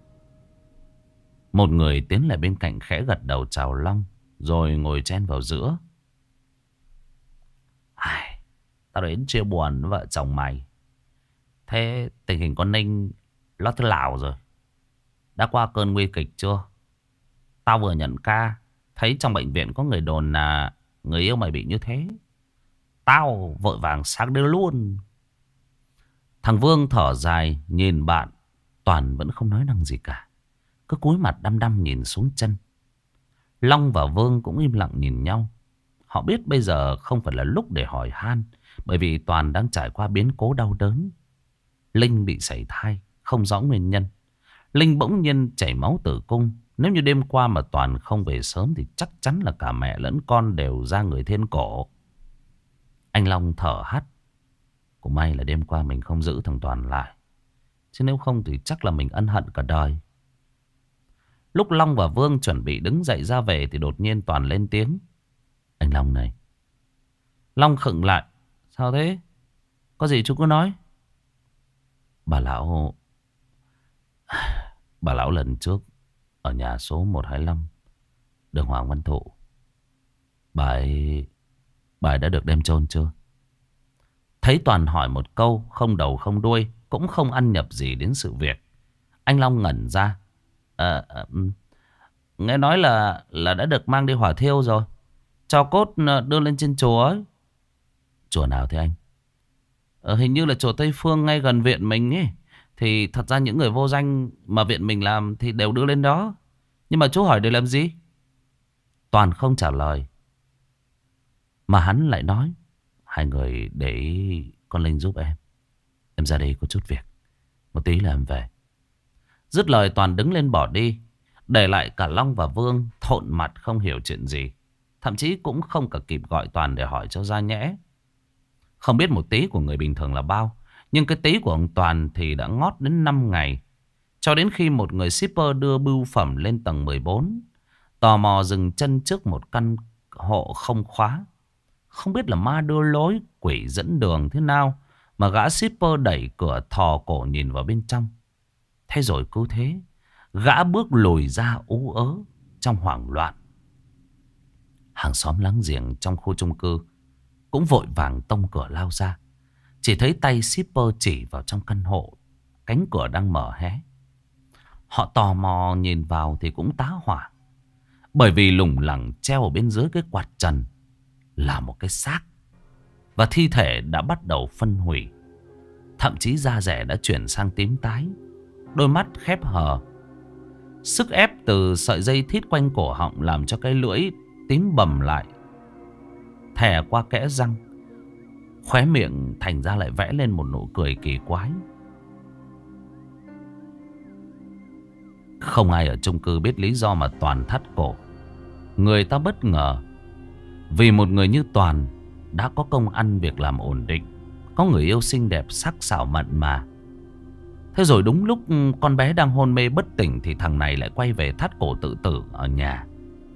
Một người tiến lại bên cạnh khẽ gật đầu chào Long, rồi ngồi chen vào giữa. Ai, tao đến chia buồn với vợ chồng mày. Thế tình hình con Ninh nó thế nào rồi? Đã qua cơn nguy kịch chưa? Tao vừa nhận ca, thấy trong bệnh viện có người đồn là người yêu mày bị như thế. Tao vội vàng sang đưa luôn. Thằng Vương thở dài nhìn bạn. Toàn vẫn không nói năng gì cả, cứ cúi mặt đăm đăm nhìn xuống chân. Long và Vương cũng im lặng nhìn nhau. Họ biết bây giờ không phải là lúc để hỏi han, bởi vì Toàn đang trải qua biến cố đau đớn. Linh bị sảy thai không rõ nguyên nhân. Linh bỗng nhiên chảy máu tử cung. Nếu như đêm qua mà Toàn không về sớm thì chắc chắn là cả mẹ lẫn con đều ra người thiên cổ. Anh Long thở hắt. Cũng may là đêm qua mình không giữ thằng Toàn lại, chứ nếu không thì chắc là mình ân hận cả đời. Lúc Long và Vương chuẩn bị đứng dậy ra về thì đột nhiên Toàn lên tiếng. Anh Long này. Long khựng lại. Sao thế? Có gì chú cứ nói. Bà lão Bà lão lần trước ở nhà số một hai lăm đường Hoàng Văn Thụ, Bà ấy Bà ấy đã được đem chôn chưa? Thấy Toàn hỏi một câu không đầu không đuôi, cũng không ăn nhập gì đến sự việc, anh Long ngẩn ra. À, à, ừm, nghe nói là là đã được mang đi hỏa thiêu rồi. Tro cốt ờ, đưa lên trên chùa ấy. Chùa nào thế anh? Ờ, hình như là chùa Tây Phương ngay gần viện mình ấy. Thì thật ra những người vô danh mà viện mình làm thì đều đưa lên đó. Nhưng mà chú hỏi để làm gì? Toàn không trả lời. Mà hắn lại nói: hai người để ý con Linh giúp em. Em ra đây có chút việc. Một tí là em về. Dứt lời Toàn đứng lên bỏ đi. Để lại cả Long và Vương thộn mặt không hiểu chuyện gì. Thậm chí cũng không cả kịp gọi Toàn để hỏi cho ra nhẽ. Không biết một tí của người bình thường là bao. Nhưng cái tí của ông Toàn thì đã ngót đến năm ngày. Cho đến khi một người shipper đưa bưu phẩm lên tầng mười bốn. Tò mò dừng chân trước một căn hộ không khóa. Không biết là ma đưa lối, quỷ dẫn đường thế nào mà gã shipper đẩy cửa thò cổ nhìn vào bên trong. Thế rồi cứ thế, gã bước lùi ra ú ớ trong hoảng loạn. Hàng xóm láng giềng trong khu chung cư cũng vội vàng tông cửa lao ra. Chỉ thấy tay shipper chỉ vào trong căn hộ, cánh cửa đang mở hé. Họ tò mò nhìn vào thì cũng tá hỏa. Bởi vì lủng lẳng treo ở bên dưới cái quạt trần là một cái xác. Và thi thể đã bắt đầu phân hủy. Thậm chí da rẻ đã chuyển sang tím tái. Đôi mắt khép hờ. Sức ép từ sợi dây thít quanh cổ họng làm cho cái lưỡi tím bầm lại, thè qua kẽ răng. Khóe miệng thành ra lại vẽ lên một nụ cười kỳ quái. Không ai ở chung cư biết lý do mà Toàn thắt cổ. Người ta bất ngờ. Vì một người như Toàn đã có công ăn việc làm ổn định, có người yêu xinh đẹp sắc sảo mặn mà. Thế rồi đúng lúc con bé đang hôn mê bất tỉnh thì thằng này lại quay về thắt cổ tự tử ở nhà.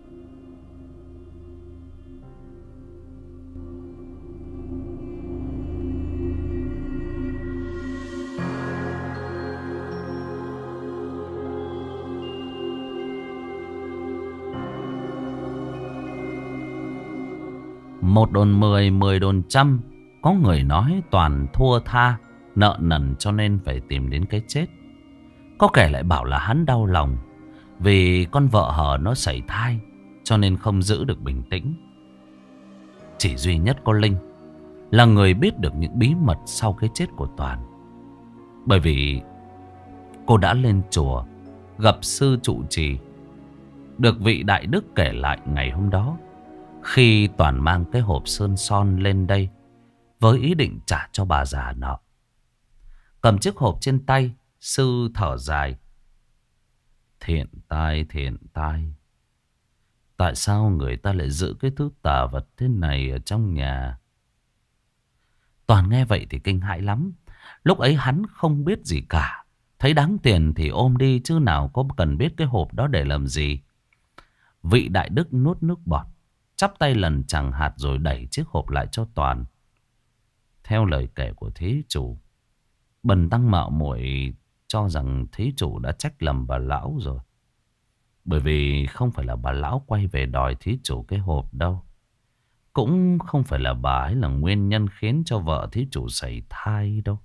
Một đồn mười, mười đồn trăm. Có người nói Toàn thua tha, nợ nần cho nên phải tìm đến cái chết. Có kẻ lại bảo là hắn đau lòng vì con vợ hờ nó sảy thai, cho nên không giữ được bình tĩnh. Chỉ duy nhất có Linh là người biết được những bí mật sau cái chết của Toàn. Bởi vì cô đã lên chùa gặp sư trụ trì, được vị đại đức kể lại ngày hôm đó, khi Toàn mang cái hộp sơn son lên đây với ý định trả cho bà già nọ. Cầm chiếc hộp trên tay, sư thở dài. Thiện tai, thiện tai. Tại sao người ta lại giữ cái thứ tà vật thế này ở trong nhà? Toàn nghe vậy thì kinh hãi lắm. Lúc ấy hắn không biết gì cả. Thấy đáng tiền thì ôm đi chứ nào có cần biết cái hộp đó để làm gì. Vị đại đức nuốt nước bọt, chắp tay lần chẳng hạt rồi đẩy chiếc hộp lại cho Toàn. Theo lời kể của thí chủ, bần tăng mạo muội cho rằng thí chủ đã trách lầm bà lão rồi. Bởi vì không phải là bà lão quay về đòi thí chủ cái hộp đâu. Cũng không phải là bà ấy là nguyên nhân khiến cho vợ thí chủ sảy thai đâu.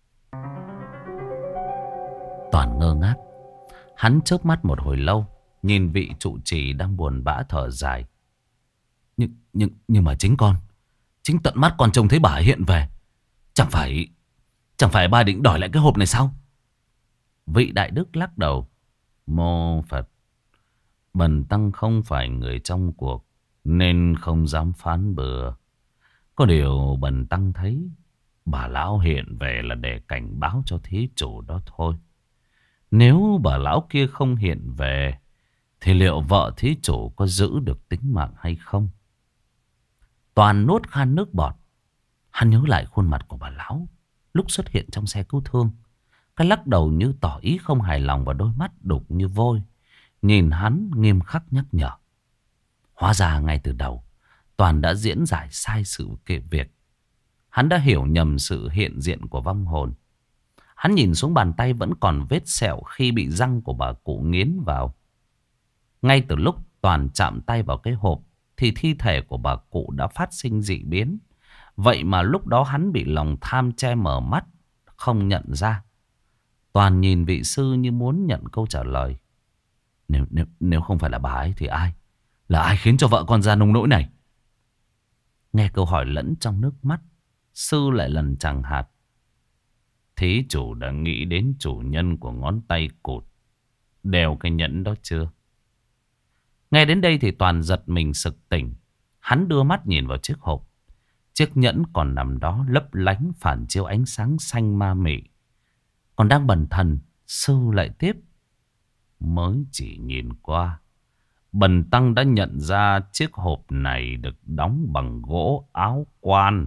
Toàn ngơ ngác. Hắn chớp mắt một hồi lâu, nhìn vị trụ trì đang buồn bã thở dài. Nhưng, nhưng, nhưng mà chính con, chính tận mắt con trông thấy bà ấy hiện về. Chẳng phải, chẳng phải bà định đòi lại cái hộp này sao? Vị đại đức lắc đầu. Mô Phật, bần tăng không phải người trong cuộc nên không dám phán bừa. Có điều bần tăng thấy bà lão hiện về là để cảnh báo cho thí chủ đó thôi. Nếu bà lão kia không hiện về thì liệu vợ thí chủ có giữ được tính mạng hay không? Toàn nuốt khan nước bọt. Hắn nhớ lại khuôn mặt của bà lão lúc xuất hiện trong xe cứu thương. Cái lắc đầu như tỏ ý không hài lòng và đôi mắt đục như vôi nhìn hắn nghiêm khắc nhắc nhở. Hóa ra ngay từ đầu Toàn đã diễn giải sai sự kệ việc. Hắn đã hiểu nhầm sự hiện diện của vong hồn. Hắn nhìn xuống bàn tay vẫn còn vết sẹo khi bị răng của bà cụ nghiến vào. Ngay từ lúc Toàn chạm tay vào cái hộp thì thi thể của bà cụ đã phát sinh dị biến. Vậy mà lúc đó hắn bị lòng tham che mờ mắt, không nhận ra. Toàn nhìn vị sư như muốn nhận câu trả lời. Nếu, nếu, nếu không phải là bà ấy thì ai? Là ai khiến cho vợ con ra nông nỗi này? Nghe câu hỏi lẫn trong nước mắt, Sư lại lần chẳng hạt. Thí chủ đã nghĩ đến chủ nhân của ngón tay cụt đeo cái nhẫn đó chưa? Nghe đến đây thì Toàn giật mình sực tỉnh. Hắn đưa mắt nhìn vào chiếc hộp. Chiếc nhẫn còn nằm đó lấp lánh phản chiếu ánh sáng xanh ma mị. Còn đang bần thần, Sư lại tiếp. Mới chỉ nhìn qua, Bần tăng đã nhận ra chiếc hộp này được đóng bằng gỗ áo quan.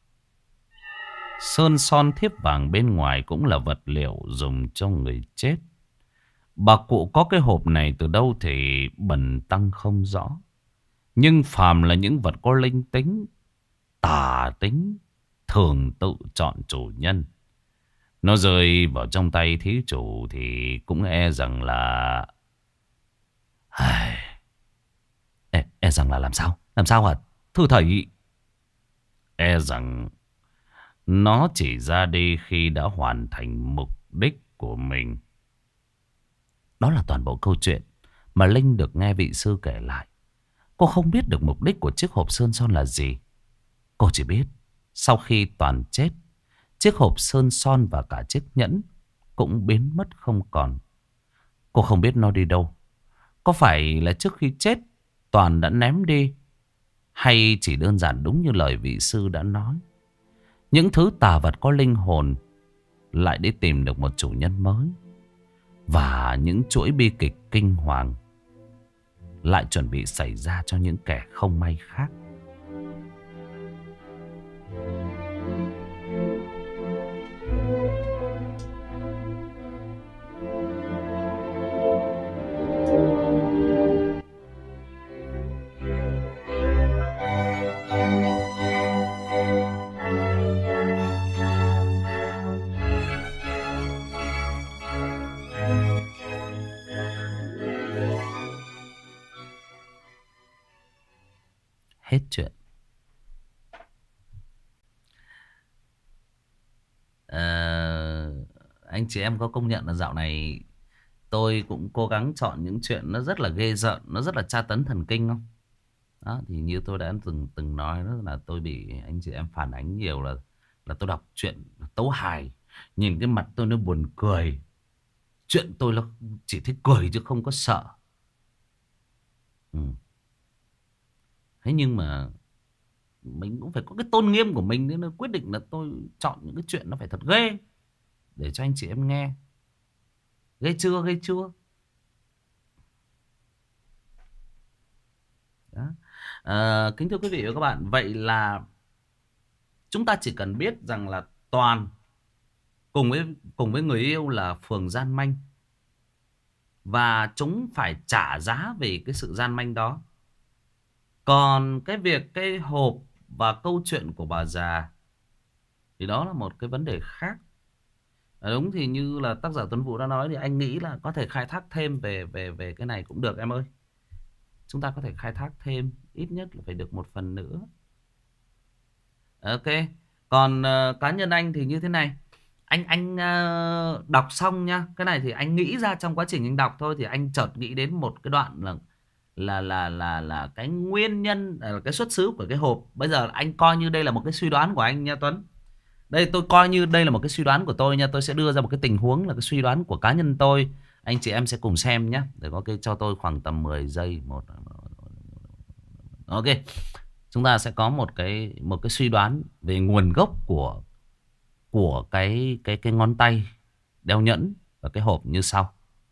Sơn son thiếp vàng bên ngoài cũng là vật liệu dùng cho người chết. Bà cụ có cái hộp này từ đâu thì bần tăng không rõ. Nhưng phàm là những vật có linh tính, tà tính, thường tự chọn chủ nhân. Nó rơi vào trong tay thí chủ thì cũng e rằng là... E, e rằng là làm sao? Làm sao hả? Thưa thầy. E rằng nó chỉ ra đi khi đã hoàn thành mục đích của mình. Đó là toàn bộ câu chuyện mà Linh được nghe vị sư kể lại. Cô không biết được mục đích của chiếc hộp sơn son là gì. Cô chỉ biết sau khi Toàn chết, chiếc hộp sơn son và cả chiếc nhẫn cũng biến mất không còn. Cô không biết nó đi đâu. Có phải là trước khi chết Toàn đã ném đi, hay chỉ đơn giản đúng như lời vị sư đã nói, những thứ tà vật có linh hồn lại đi tìm được một chủ nhân mới, và những chuỗi bi kịch kinh hoàng lại chuẩn bị xảy ra cho những kẻ không may khác. Hết chuyện. à, Anh chị em có công nhận là dạo này tôi cũng cố gắng chọn những chuyện nó rất là ghê rợn, nó rất là tra tấn thần kinh không? Đó, thì như tôi đã từng từng nói đó, là tôi bị anh chị em phản ánh nhiều là là tôi đọc chuyện tấu hài, nhìn cái mặt tôi nó buồn cười. Chuyện tôi là chỉ thích cười chứ không có sợ. Ừ. Thế nhưng mà mình cũng phải có cái tôn nghiêm của mình, nên là quyết định là tôi chọn những cái chuyện nó phải thật ghê để cho anh chị em nghe. Ghê chưa, ghê chưa? Đó. À, kính thưa quý vị và các bạn, vậy là chúng ta chỉ cần biết rằng là Toàn cùng với cùng với người yêu là Phường gian manh, và chúng phải trả giá vì cái sự gian manh đó. Còn cái việc cái hộp và câu chuyện của bà già thì đó là một cái vấn đề khác. À, đúng thì như là tác giả Tuấn Vũ đã nói, thì anh nghĩ là có thể khai thác thêm về về về cái này cũng được em ơi. Chúng ta có thể khai thác thêm, ít nhất là phải được một phần nữa. Ok. Còn uh, cá nhân anh thì như thế này. Anh anh uh, đọc xong nhá. Cái này thì anh nghĩ ra trong quá trình anh đọc thôi, thì anh chợt nghĩ đến một cái đoạn là là là là là cái nguyên nhân, là cái xuất xứ của cái hộp. Bây giờ anh coi như đây là một cái suy đoán của anh nha Tuấn. Đây, tôi coi như đây là một cái suy đoán của tôi nha. Tôi sẽ đưa ra một cái tình huống là cái suy đoán của cá nhân tôi. Anh chị em sẽ cùng xem nhé. Để có cái cho tôi khoảng tầm mười giây. Một. Ok. Chúng ta sẽ có một cái một cái suy đoán về nguồn gốc của của cái cái cái ngón tay đeo nhẫn và cái hộp như sau.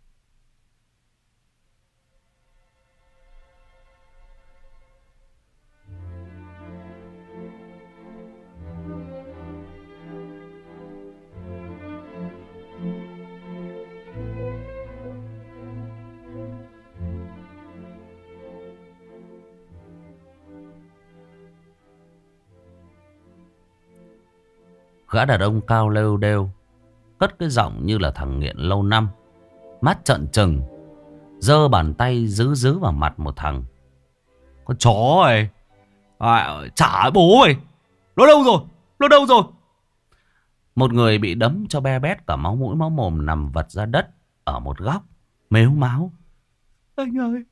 Gã đàn ông cao lêu đêu, cất cái giọng như là thằng nghiện lâu năm, mắt trợn trừng, giơ bàn tay giữ giữ vào mặt một thằng. Con chó ơi, à, trả bố mày, nó đâu rồi, nó đâu rồi? Một người bị đấm cho be bét cả máu mũi máu mồm nằm vật ra đất ở một góc, mếu máo. Anh ơi,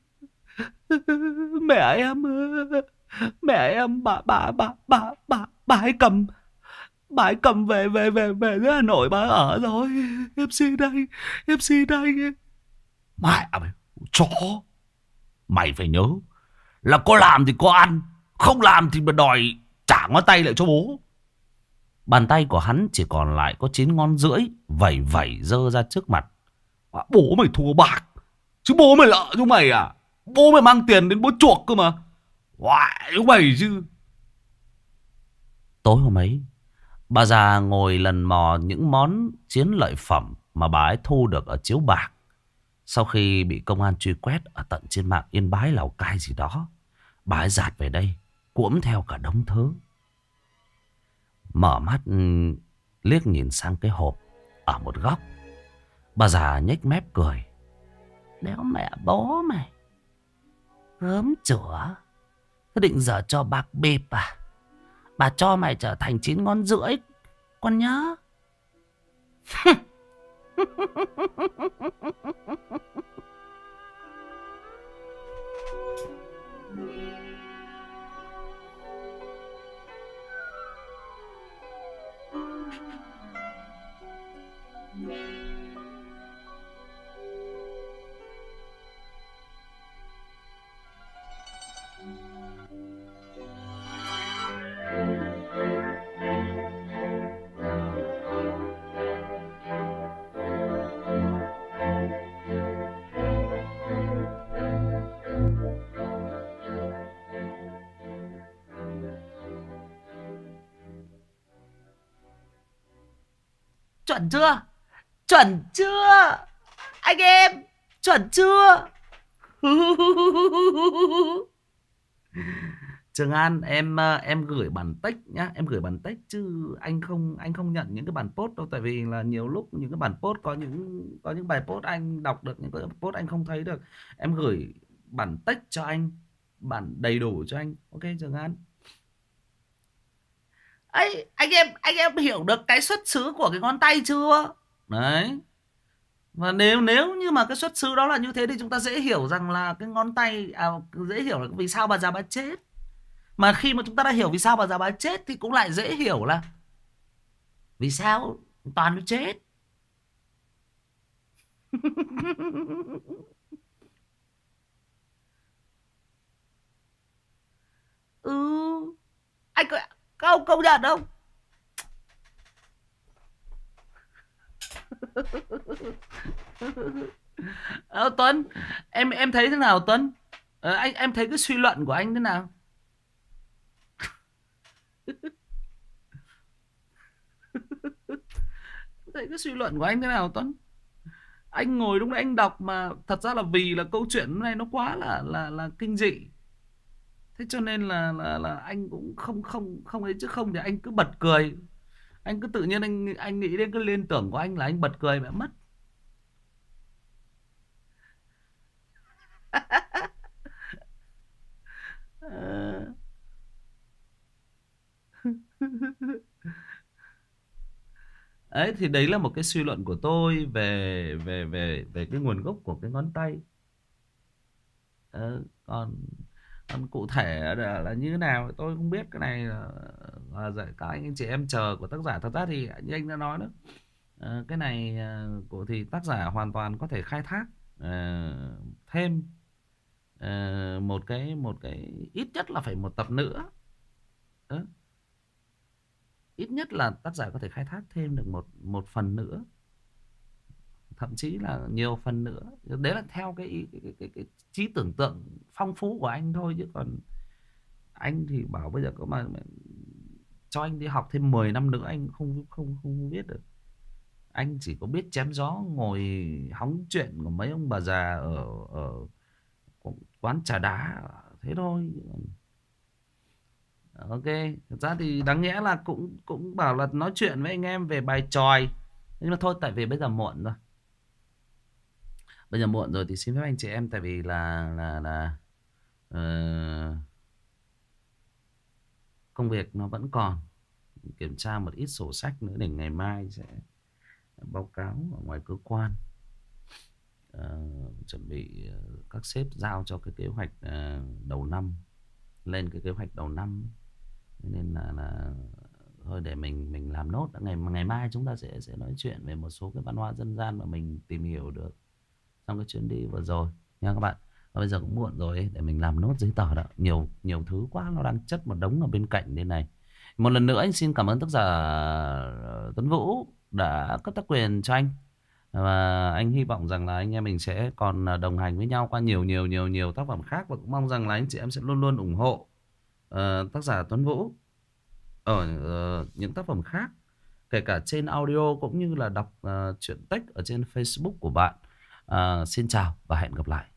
mẹ em, mẹ em bà bà bà bà bà bà ấy cầm, bà ấy cầm về về về về dưới Hà Nội bà ở rồi. Em xin đây, em xin đây. Mẹ mày, chó. Mày phải nhớ là có làm thì có ăn, không làm thì mà đòi trả ngón tay lại cho bố. Bàn tay của hắn chỉ còn lại có chín ngón rưỡi, vẩy vẩy giơ ra trước mặt. À, bố mày thua bạc, chứ bố mày lợ chúng mày à? Bố mày mang tiền đến bố chuộc cơ mà. Oại chúng mày chứ. Tối hôm ấy, bà già ngồi lần mò những món chiến lợi phẩm mà bà ấy thu được ở chiếu bạc. Sau khi bị công an truy quét ở tận trên mạng Yên Bái, Lào Cai gì đó, bà ấy dạt về đây, cuỗm theo cả đống thứ. Mở mắt liếc nhìn sang cái hộp ở một góc. Bà già nhếch mép cười. Đéo mẹ bố mày, gớm chửa, thế định giờ cho bạc bịp à? Bà cho mày trở thành chín ngón rưỡi, con nhớ. Chuẩn chưa? Chuẩn chưa? Anh em, chuẩn chưa? Trường An, em em gửi bản text nhá, em gửi bản text chứ anh không anh không nhận những cái bản post đâu, tại vì là nhiều lúc những cái bản post có những có những bài post anh đọc được, những cái post anh không thấy được. Em gửi bản text cho anh, bản đầy đủ cho anh. Ok Trường An. Ấy, anh em anh em hiểu được cái xuất xứ của cái ngón tay chưa? Đấy. Và nếu nếu như mà cái xuất xứ đó là như thế thì chúng ta dễ hiểu rằng là cái ngón tay à, dễ hiểu là vì sao bà già bà chết. Mà khi mà chúng ta đã hiểu vì sao bà già bà chết thì cũng lại dễ hiểu là vì sao Toàn nó chết. Ừ, anh có không công nhận không? Ờ, Tuấn, em em thấy thế nào Tuấn? Ờ, anh em thấy cái suy luận của anh thế nào? Thấy cái suy luận của anh thế nào Tuấn? Anh ngồi lúc đấy anh đọc mà thật ra là vì là câu chuyện này nó quá là là là kinh dị. Thế cho nên là là là anh cũng không không không ấy, chứ không thì anh cứ bật cười. Anh cứ tự nhiên anh anh nghĩ đến cái liên tưởng của anh là anh bật cười mẹ mất. Ờ. Ấy thì đấy là một cái suy luận của tôi về về về về cái nguồn gốc của cái ngón tay. Ờ, còn còn cụ thể là, là như thế nào tôi không biết. Cái này là, là dạy các anh chị em chờ của tác giả. Thật ra thì như anh đã nói đó, ờ, cái này ờ, của thì tác giả hoàn toàn có thể khai thác ờ, thêm ờ, một cái một cái ít nhất là phải một tập nữa. Ờ, ít nhất là tác giả có thể khai thác thêm được một một phần nữa, thậm chí là nhiều phần nữa. Đấy là theo cái cái, cái, cái, cái trí tưởng tượng phong phú của anh thôi, chứ còn anh thì bảo bây giờ có mà, mà cho anh đi học thêm mười năm nữa anh không không không biết được. Anh chỉ có biết chém gió ngồi hóng chuyện của mấy ông bà già ở ở quán trà đá thế thôi. Ok, thật ra thì đáng nhẽ là cũng cũng bảo là nói chuyện với anh em về bài chòi, nhưng mà thôi tại vì bây giờ muộn rồi. Bây giờ muộn rồi thì xin phép anh chị em, tại vì là là là ờ, công việc nó vẫn còn, kiểm tra một ít sổ sách nữa để ngày mai sẽ báo cáo ở ngoài cơ quan. uh, chuẩn bị uh, các sếp giao cho cái kế hoạch uh, đầu năm, lên cái kế hoạch đầu năm. Nên là, là thôi để mình mình làm nốt. Ngày ngày mai chúng ta sẽ sẽ nói chuyện về một số cái văn hóa dân gian mà mình tìm hiểu được trong cái chuyến đi vừa rồi nha các bạn. Và bây giờ cũng muộn rồi ấy, để mình làm nốt giấy tờ đó. Nhiều nhiều thứ quá, nó đang chất một đống ở bên cạnh đây này. Một lần nữa anh xin cảm ơn tác giả Tuấn Vũ đã cấp tác quyền cho anh. Và anh hy vọng rằng là anh em mình sẽ còn đồng hành với nhau qua nhiều nhiều nhiều nhiều tác phẩm khác. Và cũng mong rằng là anh chị em sẽ luôn luôn ủng hộ uh, tác giả Tuấn Vũ ở uh, những tác phẩm khác, kể cả trên audio cũng như là đọc uh, truyện text ở trên Facebook của bạn. Uh, xin chào và hẹn gặp lại.